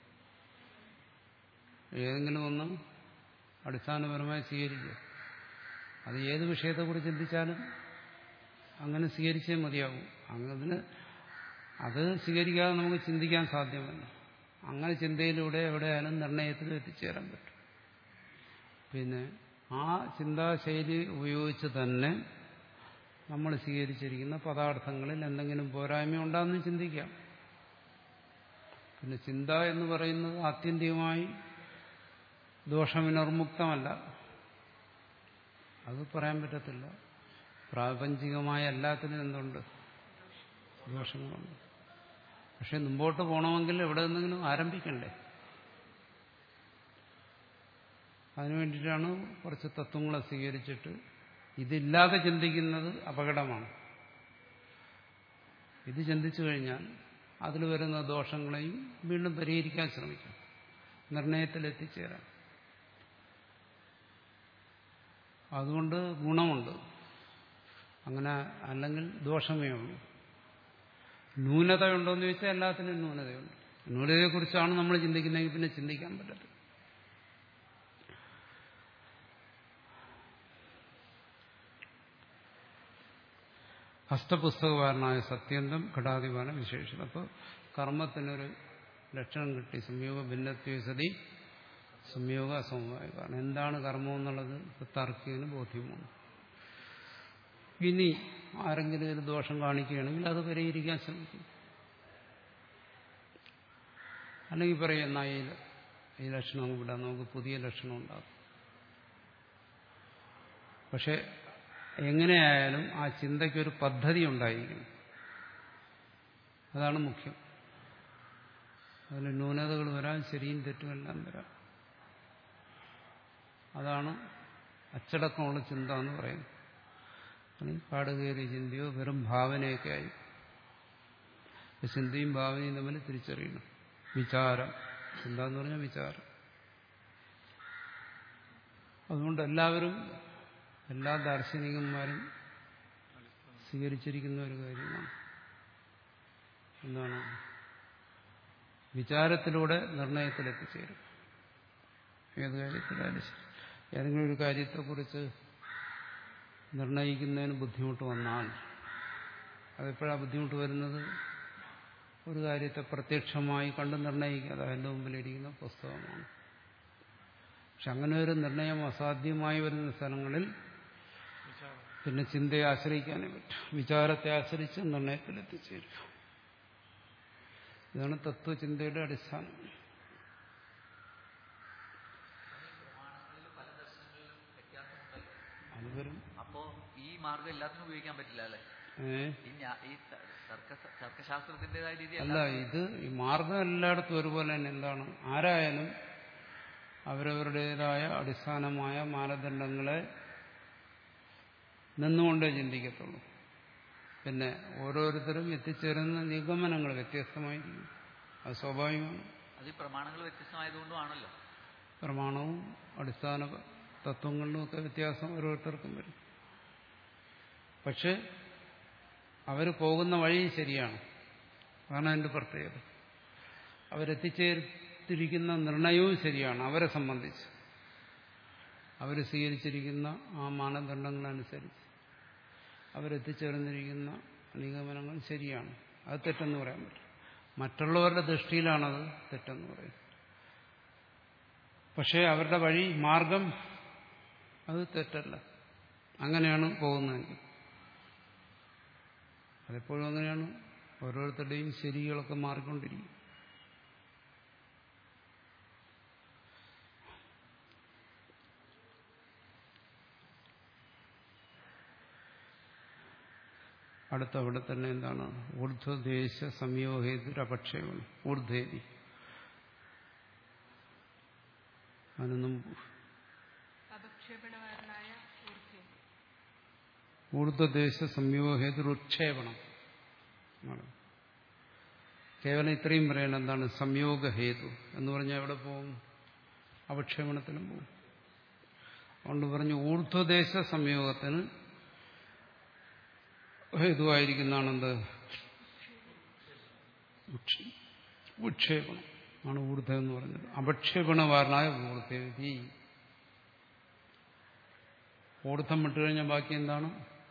ഏതെങ്കിലും ഒന്ന് അടിസ്ഥാനപരമായി സ്വീകരിക്കുക. അത് ഏത് വിഷയത്തെക്കുറിച്ച് ചിന്തിച്ചാലും അങ്ങനെ സ്വീകരിച്ചേ മതിയാവും. അങ്ങനെ അത് സ്വീകരിക്കാതെ നമുക്ക് ചിന്തിക്കാൻ സാധ്യമല്ല. അങ്ങനെ ചിന്തയിലൂടെ എവിടെയായാലും നിർണയത്തിൽ എത്തിച്ചേരാൻ പറ്റും. പിന്നെ ആ ചിന്താശൈലി ഉപയോഗിച്ച് തന്നെ നമ്മൾ സ്വീകരിച്ചിരിക്കുന്ന പദാർത്ഥങ്ങളിൽ എന്തെങ്കിലും പോരായ്മ ഉണ്ടാകുമെന്ന് ചിന്തിക്കാം. പിന്നെ ചിന്ത എന്ന് പറയുന്നത് ആത്യന്തികമായി ദോഷവിനിർമുക്തമല്ല. അത് പറയാൻ പറ്റത്തില്ല. പ്രാപഞ്ചികമായ എല്ലാത്തിനും എന്തുണ്ട്? ദോഷങ്ങളുണ്ട്. പക്ഷെ മുമ്പോട്ട് പോകണമെങ്കിൽ എവിടെ നിന്നെങ്കിലും ആരംഭിക്കണ്ടേ? അതിനുവേണ്ടിയിട്ടാണ് കുറച്ച് തത്വങ്ങളെ സ്വീകരിച്ചിട്ട് ഇതില്ലാതെ ചിന്തിക്കുന്നത് അപകടമാണ്. ഇത് ചിന്തിച്ചു കഴിഞ്ഞാൽ അതിൽ വരുന്ന ദോഷങ്ങളെയും വീണ്ടും പരിഹരിക്കാൻ ശ്രമിക്കാം, നിർണയത്തിലെത്തിച്ചേരാം. അതുകൊണ്ട് ഗുണമുണ്ട്. അങ്ങനെ അല്ലെങ്കിൽ ദോഷമേ ഉള്ളൂ. ന്യൂനതയുണ്ടോ എന്ന് ചോദിച്ചാൽ എല്ലാത്തിനും ന്യൂനതയുണ്ട്. ന്യൂനതയെക്കുറിച്ചാണ് നമ്മൾ ചിന്തിക്കുന്നതെങ്കിൽ പിന്നെ ചിന്തിക്കാൻ പറ്റത്തില്ല. ഹസ്തപുസ്തകവാരനായ സത്യന്തം ഘടാധിപാന വിശേഷം. അപ്പോൾ കർമ്മത്തിനൊരു ലക്ഷണം കിട്ടി. സംയോഗ ഭിന്നത്വ സതി സംയോഗ അസമവായ. കാരണം എന്താണ് കർമ്മം എന്നുള്ളത് താർക്കികന് ബോധ്യമാണ്. ഇനി ആരെങ്കിലും ഒരു ദോഷം കാണിക്കുകയാണെങ്കിൽ അത് പരിഹരിക്കാൻ ശ്രമിക്കും. അല്ലെങ്കിൽ പറയും എന്നാ ഈ ഈ ലക്ഷണം വിടാം, നമുക്ക് പുതിയ ലക്ഷണം ഉണ്ടാകും. പക്ഷെ എങ്ങനെയായാലും ആ ചിന്തയ്ക്കൊരു പദ്ധതി ഉണ്ടായിരിക്കണം. അതാണ് മുഖ്യം. അതിൽ ന്യൂനതകൾ വരാൻ ശരിയും തെറ്റുമെല്ലാം വരാം. അതാണ് അച്ചടക്കമുള്ള ചിന്ത എന്ന് പറയുന്നത്. പാടുകയറിയ ചിന്തയോ വെറും ഭാവനയൊക്കെ ആയി. ചിന്തയും ഭാവനയും തമ്മിൽ തിരിച്ചറിയണം. വിചാരം, ചിന്ത എന്ന് പറഞ്ഞാൽ വിചാരം. അതുകൊണ്ട് എല്ലാവരും എല്ലാ ദാർശനികന്മാരും സ്വീകരിച്ചിരിക്കുന്ന ഒരു കാര്യമാണ്. എന്താണ്? വിചാരത്തിലൂടെ നിർണയത്തിലെത്തിച്ചേരും. ഏത് കാര്യത്തിലായാലും ശരി. ഏതെങ്കിലും ഒരു കാര്യത്തെക്കുറിച്ച് നിർണയിക്കുന്നതിന് ബുദ്ധിമുട്ട് വന്നാൽ അതെപ്പോഴാണ് ബുദ്ധിമുട്ട് വരുന്നത്? ഒരു കാര്യത്തെ പ്രത്യക്ഷമായി കണ്ട് നിർണയിക്കുക. അത് എൻ്റെ മുമ്പിലിരിക്കുന്ന പുസ്തകമാണ്. പക്ഷെ അങ്ങനെ ഒരു നിർണയം അസാധ്യമായി വരുന്ന സ്ഥലങ്ങളിൽ പിന്നെ ചിന്തയെ ആശ്രയിക്കാനേ പറ്റും. വിചാരത്തെ ആശ്രയിച്ച് നിർണയത്തിലെത്തിച്ചേരും. ഇതാണ് തത്വചിന്തയുടെ അടിസ്ഥാനം. അപ്പോ ഈ മാർഗം എല്ലാത്തിനും ഉപയോഗിക്കാൻ പറ്റില്ല അല്ലേ? തർക്കശാസ്ത്രത്തിന്റേതായ രീതി അല്ല, ഇത് ഈ മാർഗം എല്ലായിടത്തും ഒരുപോലെ തന്നെ. എന്താണ്? ആരായാലും അവരവരുടേതായ അടിസ്ഥാനമായ മാനദണ്ഡങ്ങളെ നിന്നുകൊണ്ടേ ചിന്തിക്കത്തുള്ളൂ. പിന്നെ ഓരോരുത്തരും എത്തിച്ചേരുന്ന നിഗമനങ്ങൾ വ്യത്യസ്തമായിരിക്കും. അത് സ്വാഭാവികമാണ്. അത് ഈ പ്രമാണങ്ങൾ വ്യത്യസ്തമായതുകൊണ്ടുമാണല്ലോ. പ്രമാണവും അടിസ്ഥാന തത്വങ്ങളിലുമൊക്കെ വ്യത്യാസം ഓരോരുത്തർക്കും വരും. പക്ഷെ അവർ പോകുന്ന വഴി ശരിയാണ്. അതാണ് അതിൻ്റെ പ്രത്യേകത. അവരെത്തിച്ചേർത്തിരിക്കുന്ന നിർണയവും ശരിയാണ്. അവരെ സംബന്ധിച്ച് അവർ സ്വീകരിച്ചിരിക്കുന്ന ആ മാനദണ്ഡങ്ങളനുസരിച്ച് അവരെത്തിച്ചേർന്നിരിക്കുന്ന നിഗമനങ്ങൾ ശരിയാണ്. അത് തെറ്റെന്ന് പറയാൻ പറ്റും. മറ്റുള്ളവരുടെ ദൃഷ്ടിയിലാണത് തെറ്റെന്ന് പറയുന്നത്. പക്ഷേ അവരുടെ വഴി മാർഗം അത് തെറ്റല്ല. അങ്ങനെയാണ് പോകുന്നതെങ്കിൽ അതെപ്പോഴും അങ്ങനെയാണ്. ഓരോരുത്തരുടെയും ശരികളൊക്കെ മാറിക്കൊണ്ടിരിക്കും. അടുത്ത അവിടെ തന്നെ എന്താണ് ഊർധ്വദേശ സംയോഗേതുരപക്ഷേപണം. ഊർധ്വേദി അതിനൊന്നും ഊർധ്വദേശ സംയോഗേതുരുക്ഷേപണം. കേവലം ഇത്രയും പറയണം. എന്താണ് സംയോഗഹേതു എന്ന് പറഞ്ഞാൽ എവിടെ പോകും? അപക്ഷേപണത്തിനും പോകും. അതുകൊണ്ട് പറഞ്ഞു ഊർധ്വദേശ സംയോഗത്തിന് ഹേതുവായിരിക്കുന്നതാണെന്ത്? ഉക്ഷേപണം ആണ് ഊർധ്വം എന്ന് പറഞ്ഞത്. അപക്ഷേപണവാരനായ ഊർധ്വി. ഊർധ്വം വിട്ടുകഴിഞ്ഞാൽ ബാക്കി എന്താണ്?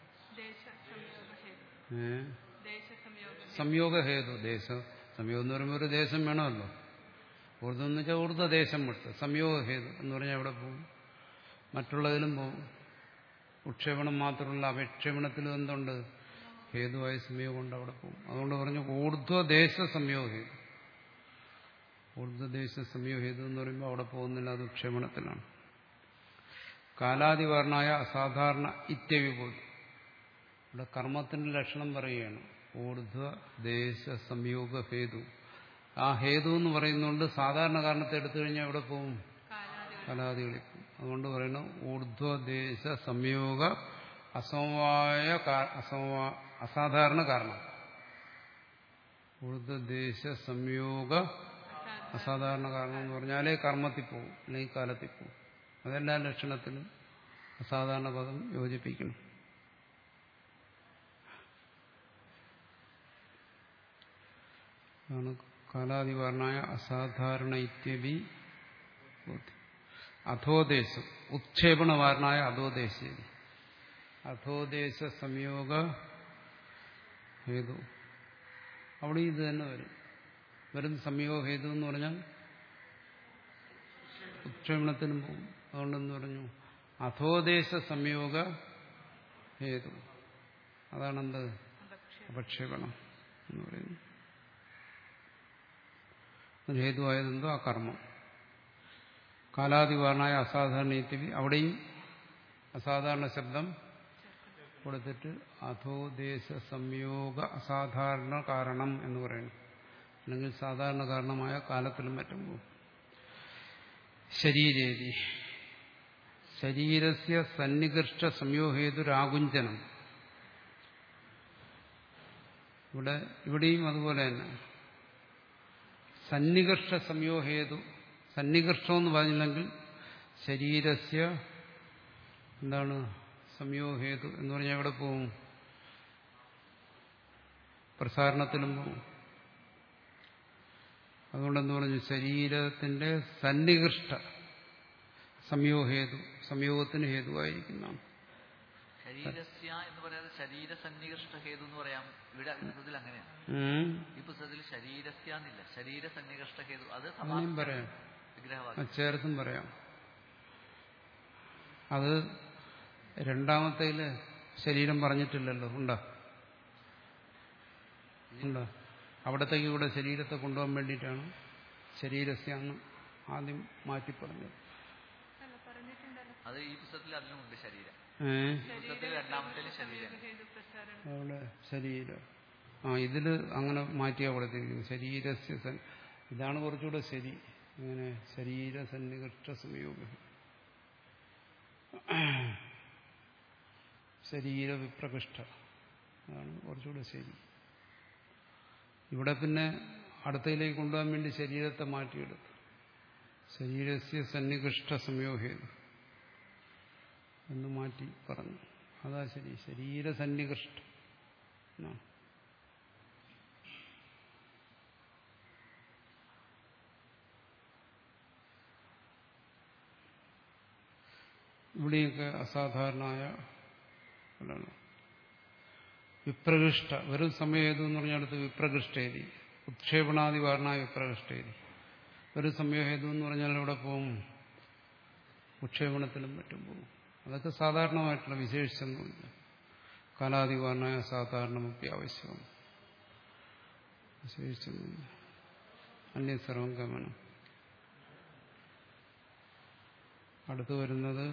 സംയോഗഹേതു. ദേശ സംയോഗം എന്ന് പറയുമ്പോൾ ഒരു ദേശം വേണമല്ലോ. ഊർധ്വം എന്ന് വെച്ചാൽ ഊർധ്വദേശം വിട്ട്. സംയോഗഹേതു എന്ന് പറഞ്ഞാൽ എവിടെ പോകും? മറ്റുള്ളതിലും പോകും. ഉക്ഷേപണം മാത്രമല്ല, അപക്ഷേപണത്തിലും എന്തുണ്ട്? ഹേതുവായ സംയോഗം കൊണ്ട് അവിടെ പോകും. അതുകൊണ്ട് പറഞ്ഞു ഊർധ്വദേശ സംയോഗഹേതു. ഊർധ്വദേശ സംയോഗഹേതു എന്ന് പറയുമ്പോൾ അവിടെ പോകുന്നില്ല, അത് ഉക്ഷേപണത്തിലാണ്. കാലാതിവാരണായ അസാധാരണ ഇത്യവിഭൂതി. ഇവിടെ കർമ്മത്തിന്റെ ലക്ഷണം പറയുകയാണ്. ഊർധ്വദേശ സംയോഗ ഹേതു. ആ ഹേതു എന്ന് പറയുന്നതുകൊണ്ട് സാധാരണ കാരണത്തെ എടുത്തു കഴിഞ്ഞാൽ എവിടെ പോകും? കാലാദികളിൽ പോകും. അതുകൊണ്ട് പറയുന്നു ഊർധ്വദേശ സംയോഗ അസമവായ അസാധാരണ കാരണം. ഊർധ്വദേശ സംയോഗ അസാധാരണ കാരണം എന്ന് പറഞ്ഞാലേ കർമ്മത്തിൽ പോകും, അല്ലെങ്കിൽ കാലത്തിൽ പോകും. അതെല്ലാ ലക്ഷണത്തിലും അസാധാരണ പദം യോജിപ്പിക്കണം. അതാണ് കാലാതിവാരണായ അസാധാരണ ഇത്യവി. അധോദേശം ഉത്ക്ഷേപണവാരണായ അധോദേശ. അധോദേശ സംയോഗ ഹേതു. അവിടെ ഇത് തന്നെ വരും. വരും സംയോഗ ഹേതു എന്ന് പറഞ്ഞാൽ ഉത്ക്ഷേപണത്തിനും പോകും. അതുകൊണ്ടെന്ന് പറഞ്ഞു അധോദേശ സംയോഗ ഹേതു. അതാണെന്ത്? അപക്ഷേപണം എന്ന് പറയുന്നു. ഹേതുവായതെന്തോ ആ കർമ്മം. കാലാതിവാരണായ അസാധാരണ ഇത്യവി. അവിടെയും അസാധാരണ ശബ്ദം കൊടുത്തിട്ട് അധോദേശ സംയോഗ അസാധാരണ കാരണം എന്ന് പറയുന്നു. അല്ലെങ്കിൽ സാധാരണ കാരണമായ കാലത്തിലും മറ്റും പോകും. ശരീരേതി ശരീരസ്യ സന്നികൃഷ്ട സംയോഗേതുരാകുഞ്ചനം. ഇവിടെ ഇവിടെയും അതുപോലെ തന്നെ സന്നികർഷ സംയോഗേതു. സന്നികർഷം എന്ന് പറഞ്ഞില്ലെങ്കിൽ ശരീരസ്യ എന്താണ് സംയോഗേതു എന്ന് പറഞ്ഞാൽ എവിടെ പോവും? പ്രസാരണത്തിലും പോവും. അതുകൊണ്ടെന്ന് പറഞ്ഞു ശരീരത്തിന്റെ സന്നികൃഷ്ട സംയോഗേതു, സംയോഗത്തിന് ഹേതുവായിരിക്കുന്നതാണ്. ശരീരസ്യ എന്ന് പറയാതെ ശരീര സന്നികൃഷ്ട ഹേതു എന്ന് പറയാം. ഇവിടെ പുസ്തകത്തിൽ അങ്ങനെയാണ്. ഈ പുസ്തകത്തിൽ ശരീരസ്യ എന്നില്ല, ശരീര സന്നികൃഷ്ട ഹേതു. അത് പറയാം, വിഗ്രഹവാക്യം ചേർത്തും പറയാം. അത് രണ്ടാമത്തേല് ശരീരം പറഞ്ഞിട്ടില്ലല്ലോ. ഉണ്ടോ? ഉണ്ടോ? അവിടത്തേക്ക് ഇവിടെ ശരീരത്തെ കൊണ്ടുപോകാൻ വേണ്ടിയിട്ടാണ് ശരീരസ്യാന്ന് ആദ്യം മാറ്റി പറഞ്ഞത്. അത് ഈ പുസ്തകത്തിൽ അതിലുമുണ്ട് ശരീരം. അവിടെ ശരീരം ആ ഇതില് അങ്ങനെ മാറ്റിയാ കൊടുത്തിരിക്കുന്നത്. ശരീരസ്യ ഇതാണ് കുറച്ചുകൂടെ ശരി. അങ്ങനെ ശരീര സന്നികൃഷ്ട സംയോഗം, ശരീര വിപ്രകൃഷ്ട, അതാണ് കുറച്ചുകൂടെ ശരി. ഇവിടെ പിന്നെ അടുത്തയിലേക്ക് കൊണ്ടുപോകാൻ വേണ്ടി ശരീരത്തെ മാറ്റിയെടുത്തു. ശരീരസ്യ സന്നികൃഷ്ട സംയോഹേതു എന്ന് മാറ്റി പറഞ്ഞു. അതാ ശരി. ശരീരസന്നികൃഷ്ട എന്നാണ്. ഇവിടെയൊക്കെ അസാധാരണമായ വിപ്രകൃഷ്ട, വെറും സമയേതു എന്ന് പറഞ്ഞാൽ വിപ്രകൃഷ്ടേരി, ഉത്ക്ഷേപണാദി വാരണായ വിപ്രകൃഷ്ടേരി. ഒരു സംയോഹേതു എന്ന് പറഞ്ഞാൽ ഇവിടെ പോവും, ഉക്ഷേപണത്തിലും മറ്റും പോവും. അതൊക്കെ സാധാരണമായിട്ടുള്ള വിശേഷിച്ചൊന്നുമില്ല. കാലാദിവാരണായ സാധാരണമൊക്കെ ആവശ്യവും വിശേഷിച്ചൊന്നുമില്ല. അന്യസർവം ഗമനം. അടുത്തു വരുന്നത്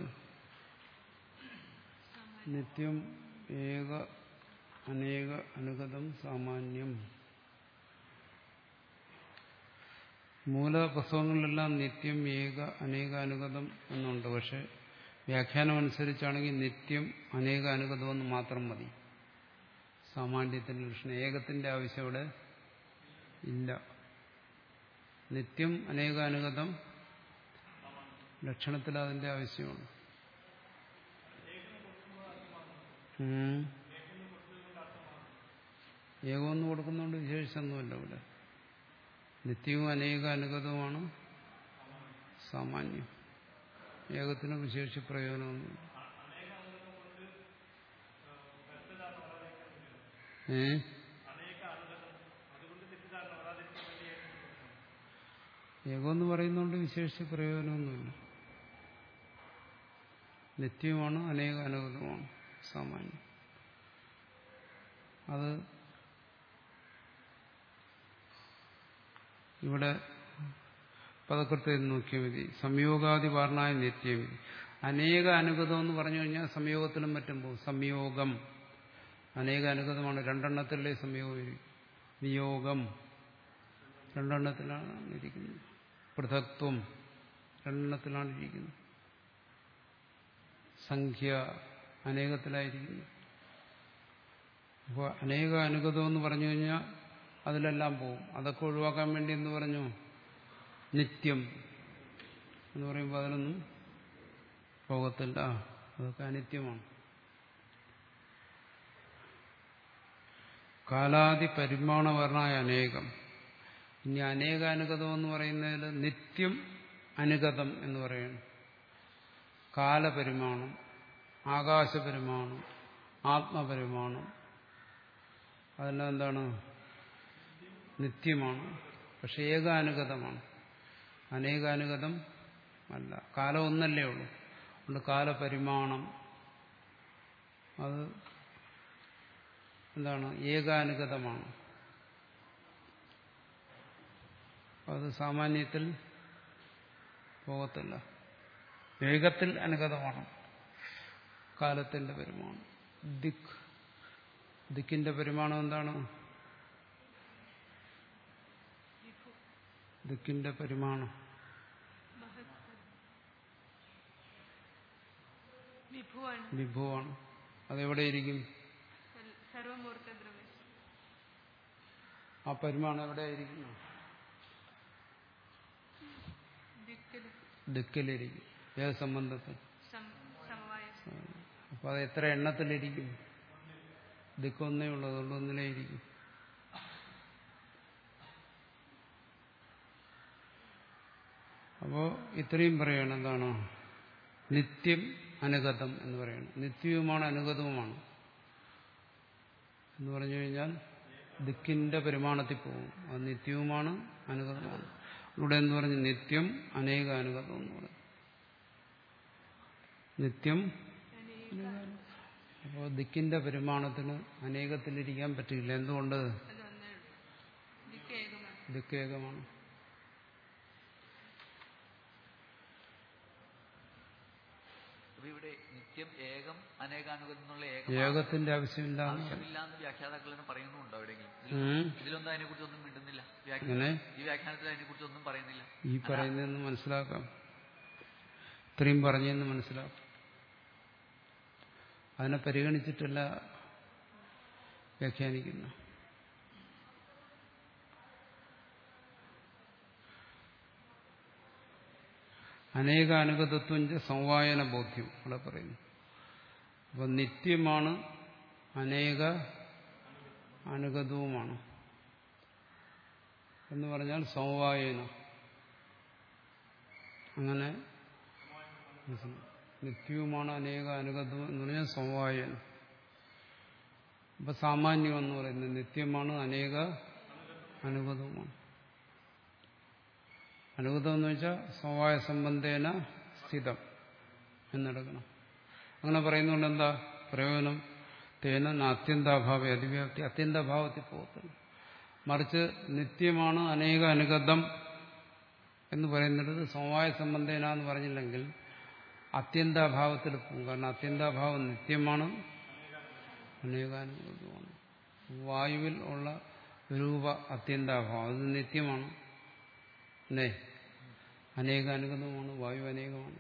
നിത്യം ഏക അനേക അനുഗതം സാമാന്യം. മൂലപുസ്തകങ്ങളിലെല്ലാം നിത്യം ഏക അനേക അനുഗതം എന്നുണ്ട്. പക്ഷെ വ്യാഖ്യാനം അനുസരിച്ചാണെങ്കിൽ നിത്യം അനേക അനുഗതം എന്ന് മാത്രം മതി. സാമാന്യത്തിന്റെ ലക്ഷണം ഏകത്തിന്റെ ആവശ്യം ഇവിടെ ഇല്ല. നിത്യം അനേക അനുഗതം ലക്ഷണത്തിൽ അതിന്റെ ആവശ്യമാണ്. ഏകമെന്ന് കൊടുക്കുന്നതുകൊണ്ട് വിശേഷിച്ചൊന്നുമല്ല ഇവിടെ. നിത്യവും അനേക അനുഗതവുമാണ് സാമാന്യം. ഏകത്തിന് വിശേഷ പ്രയോജനമൊന്നുമില്ല. ഏ ഏകമെന്ന് പറയുന്നതുകൊണ്ട് വിശേഷിച്ച പ്രയോജനമൊന്നുമില്ല. നിത്യവുമാണ് അനേക അനുഗതമാണ് സാമാന്യം. അത് ഇവിടെ പദകൃത്തെ നോക്കിയാൽ മതി. സംയോഗാദി വാർണായ നിത്യം അനേക അനുഗതം എന്ന് പറഞ്ഞു കഴിഞ്ഞാൽ സംയോഗത്തിലും മറ്റും പോകും. സംയോഗം അനേക അനുഗതമാണ്. രണ്ടെണ്ണത്തിലേ സംയോഗം. നിയോഗം രണ്ടെണ്ണത്തിലാണ് ഇരിക്കുന്നത്. പൃഥക്ത്വം രണ്ടെണ്ണത്തിലാണ് ഇരിക്കുന്നത്. സംഖ്യ അനേകത്തിലായിരിക്കുന്നു. അപ്പോൾ അനേക അനുഗതം എന്ന് പറഞ്ഞു കഴിഞ്ഞാൽ അതിലെല്ലാം പോകും. അതൊക്കെ ഒഴിവാക്കാൻ വേണ്ടി എന്ന് പറഞ്ഞു നിത്യം എന്ന് പറയുമ്പോൾ അതിലൊന്നും പോകത്തില്ല. അതൊക്കെ അനിത്യമാണ്. കാലാദി പരിമാണവർണായ അനേകം. ഇനി അനേക അനുഗതം എന്ന് പറയുന്നതിൽ നിത്യം അനുഗതം എന്ന് പറയുന്നു. കാലപരിമാണം, ആകാശപരിമാണം, ആത്മപരിമാണം അതെല്ലാം എന്താണ്? നിത്യമാണ്. പക്ഷെ ഏകാനുഗതമാണ്. അനേകാനുഗതം അല്ല. കാലം ഒന്നല്ലേ ഉള്ളൂ. അതുകൊണ്ട് കാലപരിമാണം അത് എന്താണ്? ഏകാനുഗതമാണ്. അത് സാമാന്യത്തിൽ പോകത്തില്ല. ഏകത്തിൽ അനുഗതമാണ് കാലത്തിന്റെ പരിമാണം. ദിക്ക് ദിക്കിന്റെ പരിമാണം എന്താണ്? ദിക്കിന്റെ പരിമാണം വിഭുവാണ്. അതെവിടെയിരിക്കും? ആ പരിമാണം എവിടെയായിരിക്കുന്നു? ദിക്കിലിരിക്കും. ഏത് സംബന്ധത്തിൽ? അപ്പൊ അത് എത്ര എണ്ണത്തിലിരിക്കും? ദിക്കൊന്നേ ഉള്ളൂ. അതുകൊണ്ട് ഒന്നിലേ ഇരിക്കും. അപ്പോ ഇത്രയും പറയണം. എന്താണ്? നിത്യം അനുഗതം എന്ന് പറയണം. നിത്യവുമാണ് അനുഗതവുമാണ് എന്ന് പറഞ്ഞു കഴിഞ്ഞാൽ ദിക്കിന്റെ പരിമാണത്തിൽ പോകും. അത് നിത്യവുമാണ് അനുഗതമാണ്. ഇവിടെ എന്ന് പറഞ്ഞ് നിത്യം അനേക അനുഗതം എന്ന് പറയും. നിത്യം അപ്പോൾ ദിക്കിന്റെ പരിമാണത്തിന് അനേകത്തിലിരിക്കാൻ പറ്റില്ല. എന്തുകൊണ്ട്? ദിക്കേകമാണ്. ഇവിടെ നിത്യം ഏകം അനേകാനുഗതം എന്നുള്ള ഏകത്തിന്റെ ആവശ്യമില്ല ആവശ്യമില്ലാന്ന് വ്യാഖ്യാതാക്കൾ തന്നെ പറയുന്നുണ്ടോ എവിടെയെങ്കിലും? ഇതിലൊന്നും അതിനെ കുറിച്ച് ഒന്നും മിണ്ടുന്നില്ല. ഈ വ്യാഖ്യാനത്തിൽ അതിനെ കുറിച്ച് ഒന്നും പറയുന്നില്ല. ഈ പറയുന്നതെന്ന് മനസ്സിലാക്കാം. ഇത്രയും പറഞ്ഞെന്ന് മനസ്സിലാക്കാം. അതിനെ പരിഗണിച്ചിട്ടല്ല വ്യാഖ്യാനിക്കുന്നു. അനേക അനുഗതത്വം സമവായന ബോധ്യം അവിടെ പറയുന്നു. അപ്പൊ നിത്യമാണ്, അനേക അനുഗതവുമാണ് എന്ന് പറഞ്ഞാൽ സമവായന. അങ്ങനെ നിത്യവുമാണ്, അനേക അനുഗതവും എന്ന് പറഞ്ഞാൽ സമവായന. അപ്പൊ സാമാന്യം എന്ന് പറയുന്നത് നിത്യമാണ്, അനേക അനുഗതവുമാണ്. അനുഗതം എന്ന് വെച്ചാൽ സമവായ സംബന്ധേന സ്ഥിതം എന്നെടുക്കണം. അങ്ങനെ പറയുന്നതുകൊണ്ട് എന്താ പ്രയോജനം? തേന അത്യന്താഭാവ അതിവ്യാപ്തി, അത്യന്താഭാവത്തിൽ പോകത്തില്ല. മറിച്ച് നിത്യമാണ്, അനേക അനുഗതം എന്ന് പറയുന്നത് സമവായ സംബന്ധേന എന്ന് പറഞ്ഞില്ലെങ്കിൽ അത്യന്താഭാവത്തിൽ പോകും. കാരണം അത്യന്താഭാവം നിത്യമാണ്, അനേകാനുഗതമാണ്. വായുവിൽ ഉള്ള രൂപ അത്യന്താഭാവം അത് നിത്യമാണ്, അല്ലേ? അനേകാനുഗതമാണ്, വായു അനേകമാണ്.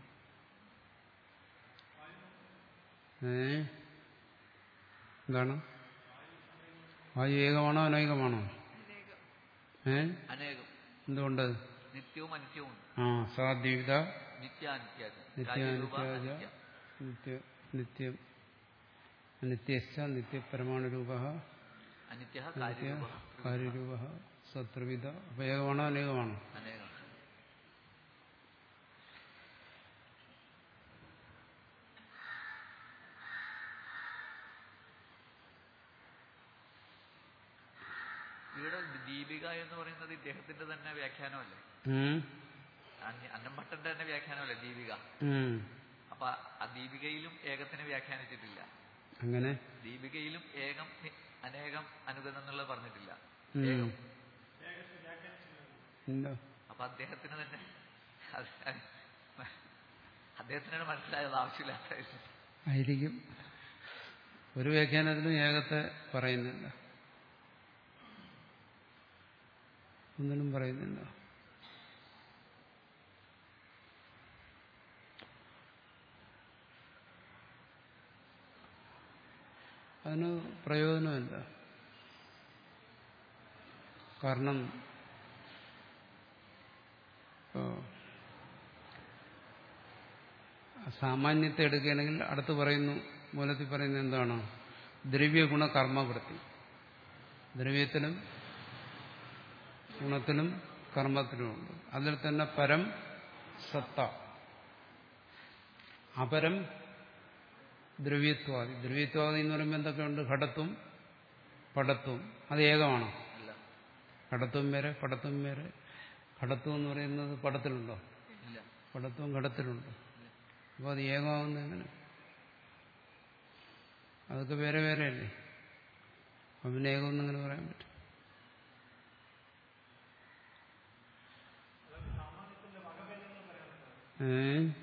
ഏ എന്താണ്? വായു ഏകമാണോ അനേകമാണോ? ഏ എന്തുകൊണ്ട്? നിത്യവും അനിത്യവും. ആ സാദ്വിത നിത്യാനിത്യാജ നിത്യ നിത്യം നിത്യശ്ച നിത്യപരമാണുരൂപ അനിത്യ കാര്യരൂപ സത്രിവിധ. അപ്പൊ ഏകമാണോ അനേകമാണോ? അനേകം. ഇവിടെ ദീപിക എന്ന് പറയുന്നത് ഇദ്ദേഹത്തിന്റെ തന്നെ വ്യാഖ്യാനമല്ലേ? അന്നംഭട്ടന്റെ തന്നെ വ്യാഖ്യാനമല്ലേ ദീപിക? അപ്പൊ ആ ദീപികയിലും ഏകത്തിനെ വ്യാഖ്യാനിച്ചിട്ടില്ല. അങ്ങനെ ദീപികയിലും ഏകം അനേകം അനുഗതം എന്നുള്ളത് പറഞ്ഞിട്ടില്ല. അപ്പൊ അദ്ദേഹത്തിന് തന്നെ അദ്ദേഹത്തിന് മനസ്സിലായത് ആവശ്യമില്ലാത്ത ആയിരിക്കും. ഒരു വ്യാഖ്യാനത്തിലും ഏകത്തെ പറയുന്നില്ല, ഒന്നിനും പറയുന്നില്ല. അതിന് പ്രയോജനമില്ല. കാരണം സാമാന്യത്തെ എടുക്കുകയാണെങ്കിൽ അടുത്ത് പറയുന്നു, മൂലത്തിൽ പറയുന്നത് എന്താണ്? ദ്രവ്യഗുണ കർമ്മവൃത്തി. ദ്രവ്യത്തിലും ഗുണത്തിലും കർമ്മത്തിലുമുണ്ട്. അതിൽ തന്നെ പരം സത്ത, അപരം ദ്രവ്യത്വാദി. ദ്രവ്യത്വാദി എന്ന് പറയുമ്പോൾ എന്തൊക്കെയുണ്ട്? ഘടത്വം, പടത്വം. അത് ഏകമാണോ? ഘടത്വം വേറെ, പടത്വം വേറെ. ഘടത്വം എന്ന് പറയുന്നത് പടത്തിലുണ്ടോ? പടത്വം ഘടത്തിലുണ്ടോ? അപ്പോൾ അത് ഏകമാകുന്ന എങ്ങനെ? അതൊക്കെ വേറെ വേറെ അല്ലേ? അപ്പം പിന്നെ ഏകമെന്ന് എങ്ങനെ പറയാൻ പറ്റും? ഏ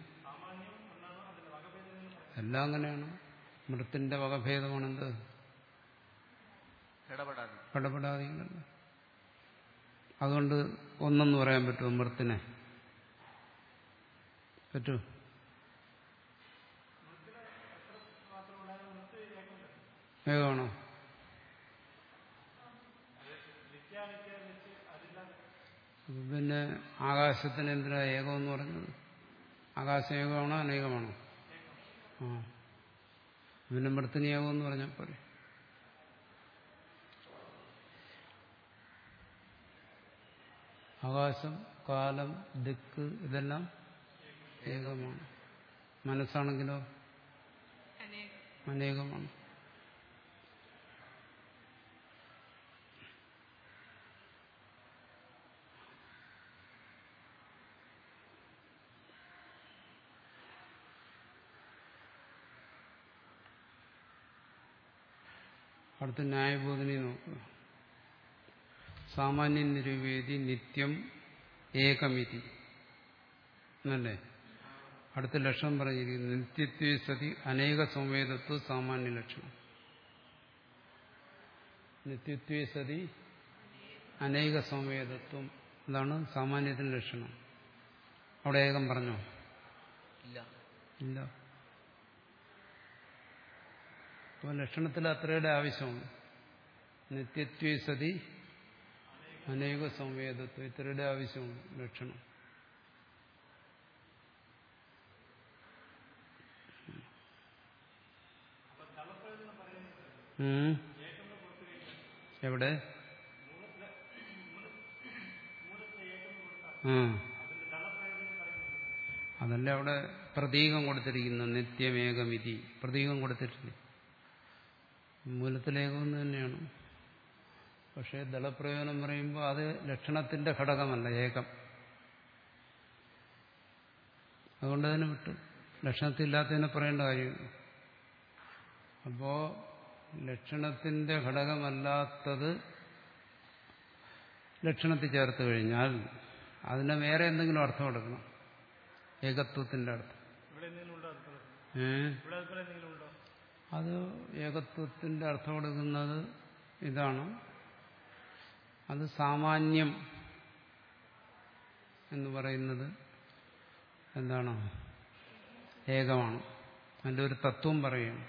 എല്ലാം അങ്ങനെയാണ്. മൃത്തിന്റെ വകഭേദമാണെന്ത്? കടപടാദികളല്ല. അതുകൊണ്ട് ഒന്നെന്ന് പറയാൻ പറ്റുമോ മൃത്തിനെ? പറ്റൂ? ഏകമാണോ? പിന്നെ ആകാശത്തിന് എന്തിനാ ഏകമെന്ന് പറഞ്ഞത്? ആകാശം ഏകമാണോ അനേകമാണോ? ആ പിന്നെ മൃത്തിന് ഏകമെന്ന് പറഞ്ഞാൽ പോലെ. ആകാശം, കാലം, ദിക്ക് ഇതെല്ലാം ഏകമാണ്. മനസ്സാണെങ്കിലോ അനേകമാണ്. അടുത്ത ന്യായബോധനെ നോക്കുക. സാമാന്യം നിരൂപേതി നിത്യം ഏകമിതി എന്നല്ലേ അടുത്ത ലക്ഷണം പറഞ്ഞിരിക്കുന്നു. നിത്യത്വേ സതി അനേക സംവേദത്വ സാമാന്യ ലക്ഷണം. നിത്യത്വേ സതി അനേക സംവേദത്വം, അതാണ് സാമാന്യത്തിന്റെ ലക്ഷണം. അവിടെ ഏകം പറഞ്ഞോ? ഇല്ല. അപ്പോൾ ലക്ഷണത്തിൽ അത്രയുടെ ആവശ്യമുണ്ട്. നിത്യത്വേ സതി അനേക സംവേദത്വം, ഇത്രയുടെ ആവശ്യമുണ്ട് ലക്ഷണം. എവിടെ? ആ അതല്ലേ അവിടെ പ്രതീകം കൊടുത്തിരിക്കുന്നു. നിത്യമേകമിതി പ്രതീകം കൊടുത്തിട്ടില്ല. മൂലത്തിലേകമെന്ന് തന്നെയാണ്. പക്ഷേ ദളപ്രയോജനം പറയുമ്പോൾ അത് ലക്ഷണത്തിന്റെ ഘടകമല്ല, ഏകം. അതുകൊണ്ട് തന്നെ വിട്ടു. ലക്ഷണത്തില്ലാത്തതിനെ പറയേണ്ട കാര്യമില്ല. അപ്പോ ലക്ഷണത്തിന്റെ ഘടകമല്ലാത്തത് ലക്ഷണത്തിൽ ചേർത്ത് കഴിഞ്ഞാൽ അതിനെ വേറെ എന്തെങ്കിലും അർത്ഥം എടുക്കണം. ഏകത്വത്തിന്റെ അർത്ഥം. അത് ഏകത്വത്തിന്റെ അർത്ഥം കൊടുക്കുന്നത് ഇതാണ്. അത് സാമാന്യം എന്ന് പറയുന്നത് എന്താണ്? ഏകമാണ്. അതിൻ്റെ ഒരു തത്വം പറയുന്നു.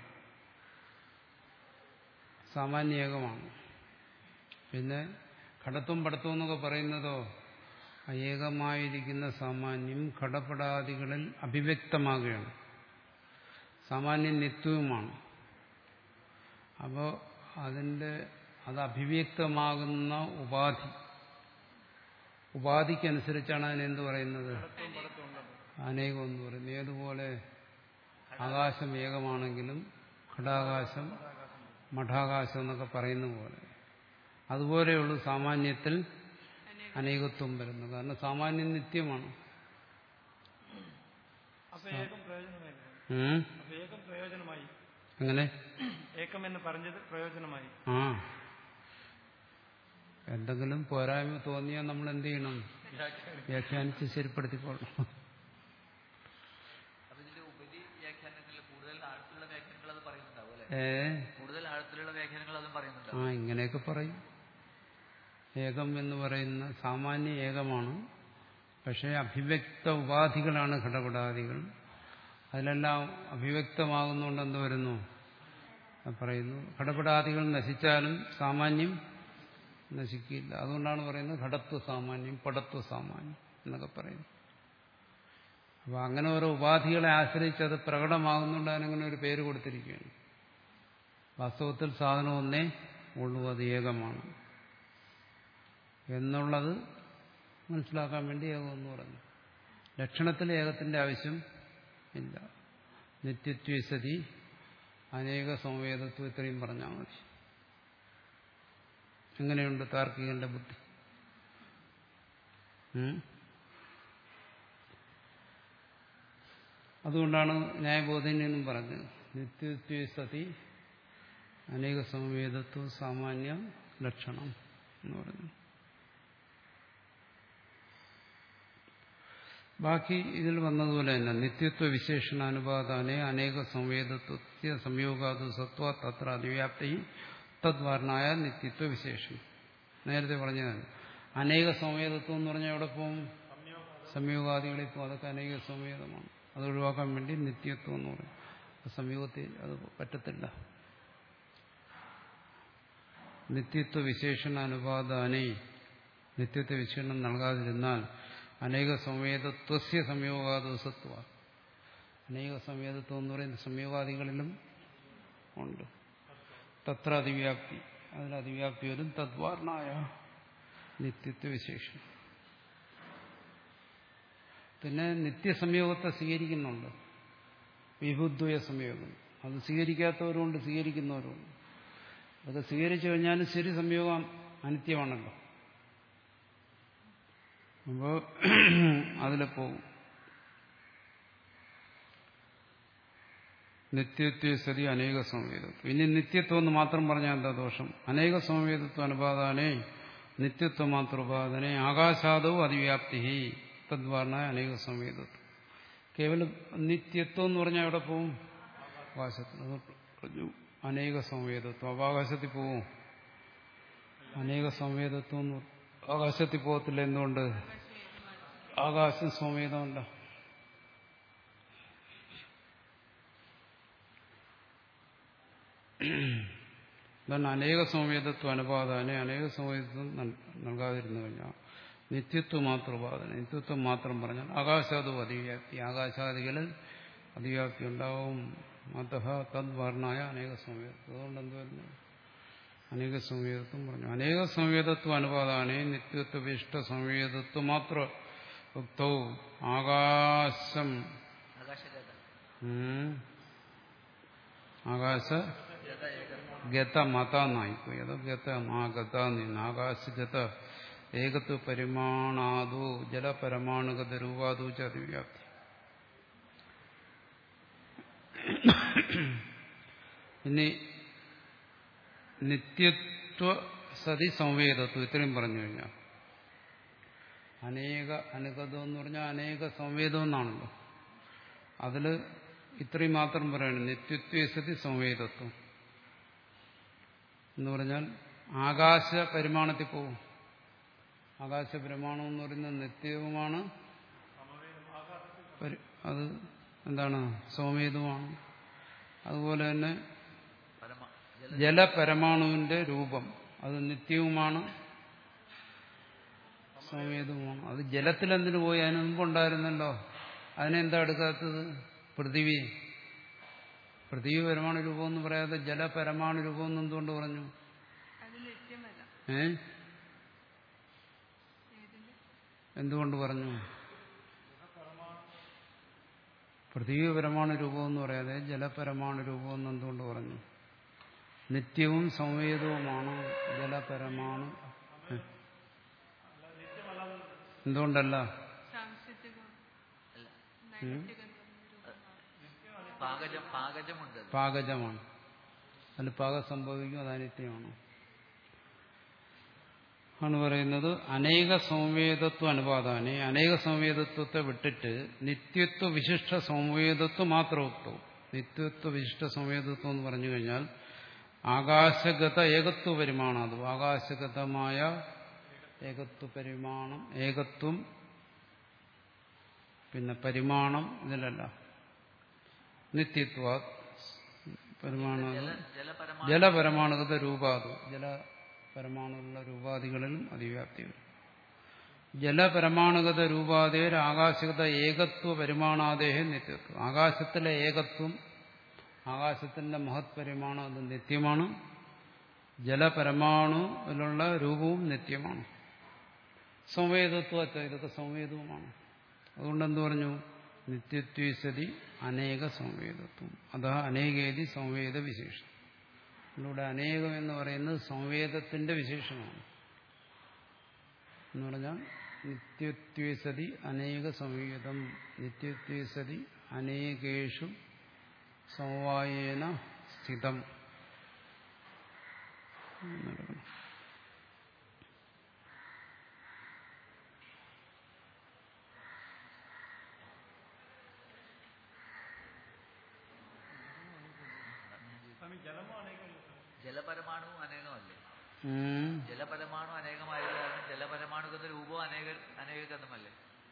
സാമാന്യ ഏകമാണ്. പിന്നെ ഘടത്വം പടത്വം എന്നൊക്കെ പറയുന്നതോ ഏകമായിരിക്കുന്ന സാമാന്യം ഘടപടാദികളിൽ അഭിവ്യക്തമാകുകയാണ്. സാമാന്യം നിത്യവുമാണ്. അപ്പോൾ അതിൻ്റെ അത് അഭിവ്യക്തമാകുന്ന ഉപാധി, ഉപാധിക്കനുസരിച്ചാണ് അതിനെന്ത് പറയുന്നത്? അനേകം എന്ന് പറയുന്നത്. ഏതുപോലെ ആകാശം ഏകമാണെങ്കിലും ഘടാകാശം മഠാകാശം എന്നൊക്കെ പറയുന്ന പോലെ അതുപോലെയുള്ളൂ സാമാന്യത്തിൽ അനേകത്വം വരുന്നത്. കാരണം സാമാന്യം നിത്യമാണ്. അങ്ങനെ ഏകം എന്ന് പറഞ്ഞത് പ്രയോജനമായി. ആ എന്തെങ്കിലും പോരായ്മ തോന്നിയാൽ നമ്മൾ എന്ത് ചെയ്യണം? വ്യാഖ്യാനിച്ച് ശരിപ്പെടുത്തിക്കൊള്ളണം. ഏ ആ ഇങ്ങനെയൊക്കെ പറയും. ഏകം എന്ന് പറയുന്ന സാമാന്യ ഏകമാണ്. പക്ഷേ അഭിവ്യക്ത ഉപാധികളാണ് ഘടപടാദികൾ. അതിലെല്ലാം അഭിവ്യക്തമാകുന്നതുകൊണ്ട് എന്ത് വരുന്നു? പറയുന്നു ഘടപടാദികൾ നശിച്ചാലും സാമാന്യം നശിക്കില്ല. അതുകൊണ്ടാണ് പറയുന്നത് ഘടത്വ സാമാന്യം, പടത്വ സാമാന്യം എന്നൊക്കെ പറയുന്നു. അപ്പോൾ അങ്ങനെ ഓരോ ഉപാധികളെ ആശ്രയിച്ച് അത് പ്രകടമാകുന്നുണ്ട്. അതിനങ്ങനെ ഒരു പേര് കൊടുത്തിരിക്കുകയാണ്. വാസ്തവത്തിൽ സാധനം ഒന്നേ ഉള്ളൂ, അത് ഏകമാണ് എന്നുള്ളത് മനസ്സിലാക്കാൻ വേണ്ടി ഏകം എന്ന് പറഞ്ഞു. ലക്ഷണത്തിൽ ഏകത്തിന്റെ ആവശ്യം ഇല്ല. നിത്യത്വസതി അനേക സംവേദത്വം ഇത്രയും പറഞ്ഞാൽ മതി. എങ്ങനെയുണ്ട് താർക്കികന്റെ ബുദ്ധി? അതുകൊണ്ടാണ് ന്യായബോധിനിയെന്നും പറഞ്ഞത്. നിത്യത്വസതി അനേക സംവേദത്വ സാമാന്യ ലക്ഷണം എന്ന് പറഞ്ഞു. ബാക്കി ഇതിൽ വന്നതുപോലെ തന്നെ നിത്യത്വ വിശേഷണ അനുപാദാനെ അനേക സംവേദത്വ സംയോഗാതു സത്വ തത്ര അതിവ്യാപ്തി തദ്വാരണായ നിത്യത്വ വിശേഷണം. നേരത്തെ പറഞ്ഞതാണ് അനേക സംവേദത്വം എന്ന് പറഞ്ഞാൽ എവിടെ പോകും? സംയോഗാദികളിൽ പോകും. അതൊക്കെ അനേക സംവേദമാണ്. അത് ഒഴിവാക്കാൻ വേണ്ടി നിത്യത്വം എന്ന് പറയും. സംയോഗത്തിൽ അത് പറ്റത്തില്ല. നിത്യത്വ വിശേഷണ അനുപാദാനെ നിത്യത്വ വിശേഷണം നൽകാതിരുന്നാൽ അനേക സംവേദത്വസ്യ സംയോഗാദോസത്വ. അനേക സംവേദത്വം എന്ന് പറയുന്ന സംയോഗാദികളിലും ഉണ്ട്. തത്ര അതിവ്യാപ്തി, അതിൽ അതിവ്യാപ്തി വരും. തദ്വാരണായ നിത്യത്വ വിശേഷണം. പിന്നെ നിത്യസംയോഗത്തെ സ്വീകരിക്കുന്നുണ്ട്. വിഭുദ്വയ സംയോഗം അത് സ്വീകരിക്കാത്തവരുണ്ട്, സ്വീകരിക്കുന്നവരുണ്ട്. അത് സ്വീകരിച്ചു കഴിഞ്ഞാലും ശരി സംയോഗം അനിത്യമാണല്ലോ. അപ്പോൾ അതിലെ പോകും. നിത്യത്വ സതി അനേക സംവേദത്വം. ഇനി നിത്യത്വം എന്ന് മാത്രം പറഞ്ഞാൽ എന്താ ദോഷം? അനേക സംവേദത്വം അനുപാദാനെ നിത്യത്വം മാത്രം ഉപാദനെ ആകാശാദവും അതിവ്യാപ്തി തദ്വാരണ അനേക സംവേദത്വം. കേവലം നിത്യത്വം എന്ന് പറഞ്ഞാൽ എവിടെ പോവും? ആകാശത്തിൽ. അനേക സംവേദത്വം അവാകാശത്തിൽ പോവും. അനേക സംവേദത്വം എന്ന് ആകാശത്തിൽ പോകത്തില്ല. എന്തുകൊണ്ട്? ആകാശം സംവേദമല്ല. എന്താണ് അനേക സംവേദത്വം അനുപാദാനെ അനേക സംവേദത്വം നൽകാതിരുന്നു കഴിഞ്ഞാൽ നിത്യത്വം മാത്രം ഉപാദന, നിത്യത്വം മാത്രം പറഞ്ഞാൽ ആകാശാദവും അതിവ്യാപ്തി, ആകാശാദികളിൽ അതിവ്യാപ്തി ഉണ്ടാവും. അതഹ തദ്വർണായ അനേക സംവേദത്വം. അതുകൊണ്ട് എന്ത് വരുന്നു? അനേക സംവേദത്വം പറഞ്ഞു. അനേക സംവേദത്വം അനുപാതാനേ നിത്യത്വ വിശിഷ്ട സംവേദത്വം മാത്ര ഉക്തവും ആകാശം ആകാശ ഗത മത എന്നായിപ്പോയി. അതോ ഗത ആ ഗത നിന്ന് ആകാശഗത ഏകത്വ പരിമാണാദോ ജലപരമാണുഗത രൂപാദോ ച അതിവ്യാപ്തി. ഇനി നിത്യത്വ സതി സംവേദത്വം ഇത്രയും പറഞ്ഞു കഴിഞ്ഞാൽ അനേക അനുഗതം എന്ന് പറഞ്ഞാൽ അനേക സംവേദം എന്നാണല്ലോ. അതിൽ ഇത്രയും മാത്രം പറയണം. നിത്യത്വ സതി സംവേദത്വം എന്ന് പറഞ്ഞാൽ ആകാശ പരിമാണത്തിൽ പോകും. ആകാശ പരിമാണം എന്ന് പറയുന്നത് നിത്യവുമാണ്, അത് എന്താണ് സൗമ്യതുമാണ്. അതുപോലെ തന്നെ ജലപരമാണുവിന്റെ രൂപം അത് നിത്യവുമാണ്, സൗമ്യതുമാണ്. അത് ജലത്തിലെന്തിനു പോയി? അതിന് മുമ്പുണ്ടായിരുന്നല്ലോ. അതിനെന്താ എടുക്കാത്തത്? പൃഥിവി. പൃഥിവി പരമാണു രൂപം എന്ന് പറയാതെ ജലപരമാണു രൂപം എന്ന് എന്തുകൊണ്ട് പറഞ്ഞു? ഏ എന്തുകൊണ്ട് പറഞ്ഞു? പൃഥ്വി പരമാണു രൂപം എന്ന് പറയാതെ ജലപരമാണു രൂപം എന്ന് എന്തുകൊണ്ട് പറഞ്ഞു? നിത്യവും സംവേദവുമാണ് ജലപരമാണു. എന്തുകൊണ്ടല്ല? പാകജമാണ്. അതിൽ പാകം സംഭവിക്കും, അത് അനിത്യമാണ്. ആണ് പറയുന്നത് അനേക സംവേദത്വ അനുപാതാനെ അനേക സംവേദത്വത്തെ വിട്ടിട്ട് നിത്യത്വ വിശിഷ്ട സംവേദത്വം മാത്രം ഉക്തവും. നിത്യത്വ വിശിഷ്ട സംവേദത്വം എന്ന് പറഞ്ഞു കഴിഞ്ഞാൽ ആകാശഗത ഏകത്വ പരിമാണം. അത് ആകാശഗതമായ ഏകത്വ പരിമാണം, ഏകത്വം പിന്നെ പരിമാണം ഇതിലല്ല. നിത്യത്വ പരിമാണം ജലപരമാണുഗത രൂപാതു ജല പരമാണുള്ള രൂപാദികളിലും അതിവ്യാപ്തി വരും. ജലപരമാണുഗത രൂപാദേർ ആകാശഗത ഏകത്വ പരിമാണാദേഹ നിത്യത്വം. ആകാശത്തിലെ ഏകത്വം, ആകാശത്തിന്റെ മഹത് പരിമാണം അത് നിത്യമാണ്. ജലപരമാണുവിലുള്ള രൂപവും നിത്യമാണ്. സംവേദത്വം ഇതൊക്കെ സംവേദവുമാണ്. അതുകൊണ്ട് എന്ത് പറഞ്ഞു? നിത്യത്വസതി അനേക സംവേദത്വം. അതാ അനേകേതി സംവേദ വിശേഷം. ഇതിലൂടെ അനേകം എന്ന് പറയുന്നത് സംവേദത്തിന്റെ വിശേഷമാണ്. എന്ന് പറഞ്ഞാൽ നിത്യത്വസതി അനേക സംവേദം. നിത്യത്വസതി അനേകേഷു സമവായേന സ്ഥിതം. ജലപരമാണു അനേകമല്ലേ? ജലപരമാണു അനേകമായത് കാരണം ജലപരമാണുഗത രൂപവും അനേക അനേകഗതമല്ലേ?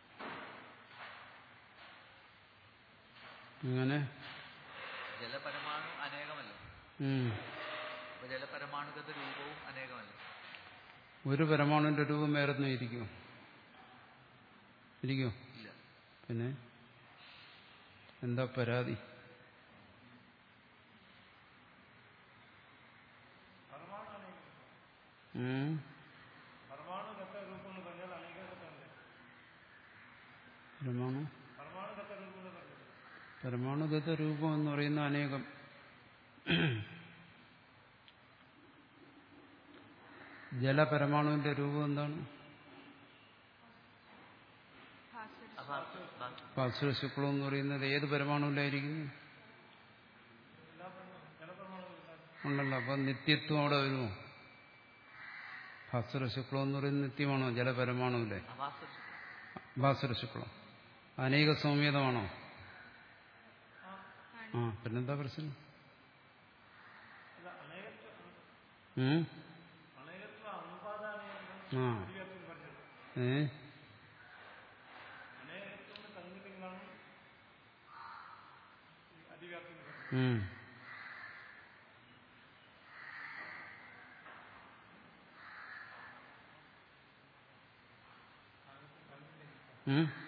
അങ്ങനെ ജലപരമാണു അനേകമല്ലേ? അപ്പൊ ജലപരമാണുഗത രൂപവും അനേകമല്ലേ? ഒരു പരമാണുവിന്റെ രൂപം വേറൊന്നും ഇരിക്കുമോ? ഇരിക്കുമോ? ഇല്ല. പിന്നെ എന്താ പരാതി? പരമാണു പരമാണുഗത രൂപം എന്ന് പറയുന്ന അനേകം. ജലപരമാണുവിന്റെ രൂപം എന്താണ്? ഭാസ്വര ശുക്ലം എന്ന് പറയുന്നത് ഏത് പരമാണുവിലായിരിക്കുന്നു? ഉണ്ടല്ലോ. അപ്പൊ നിത്യത്വം അവിടെ വരുമോ? ഭാസ്വര ശുക്ലം എന്ന് പറയുന്നത് നിത്യമാണോ? ജലപരമാണുവില്ലേ? ഭാസ്വര ശുക്ലം അനേക സൗമ്യതമാണോ? ആ പിന്നെന്താ പ്രശ്നം? ആ ഏ ഉം ഉം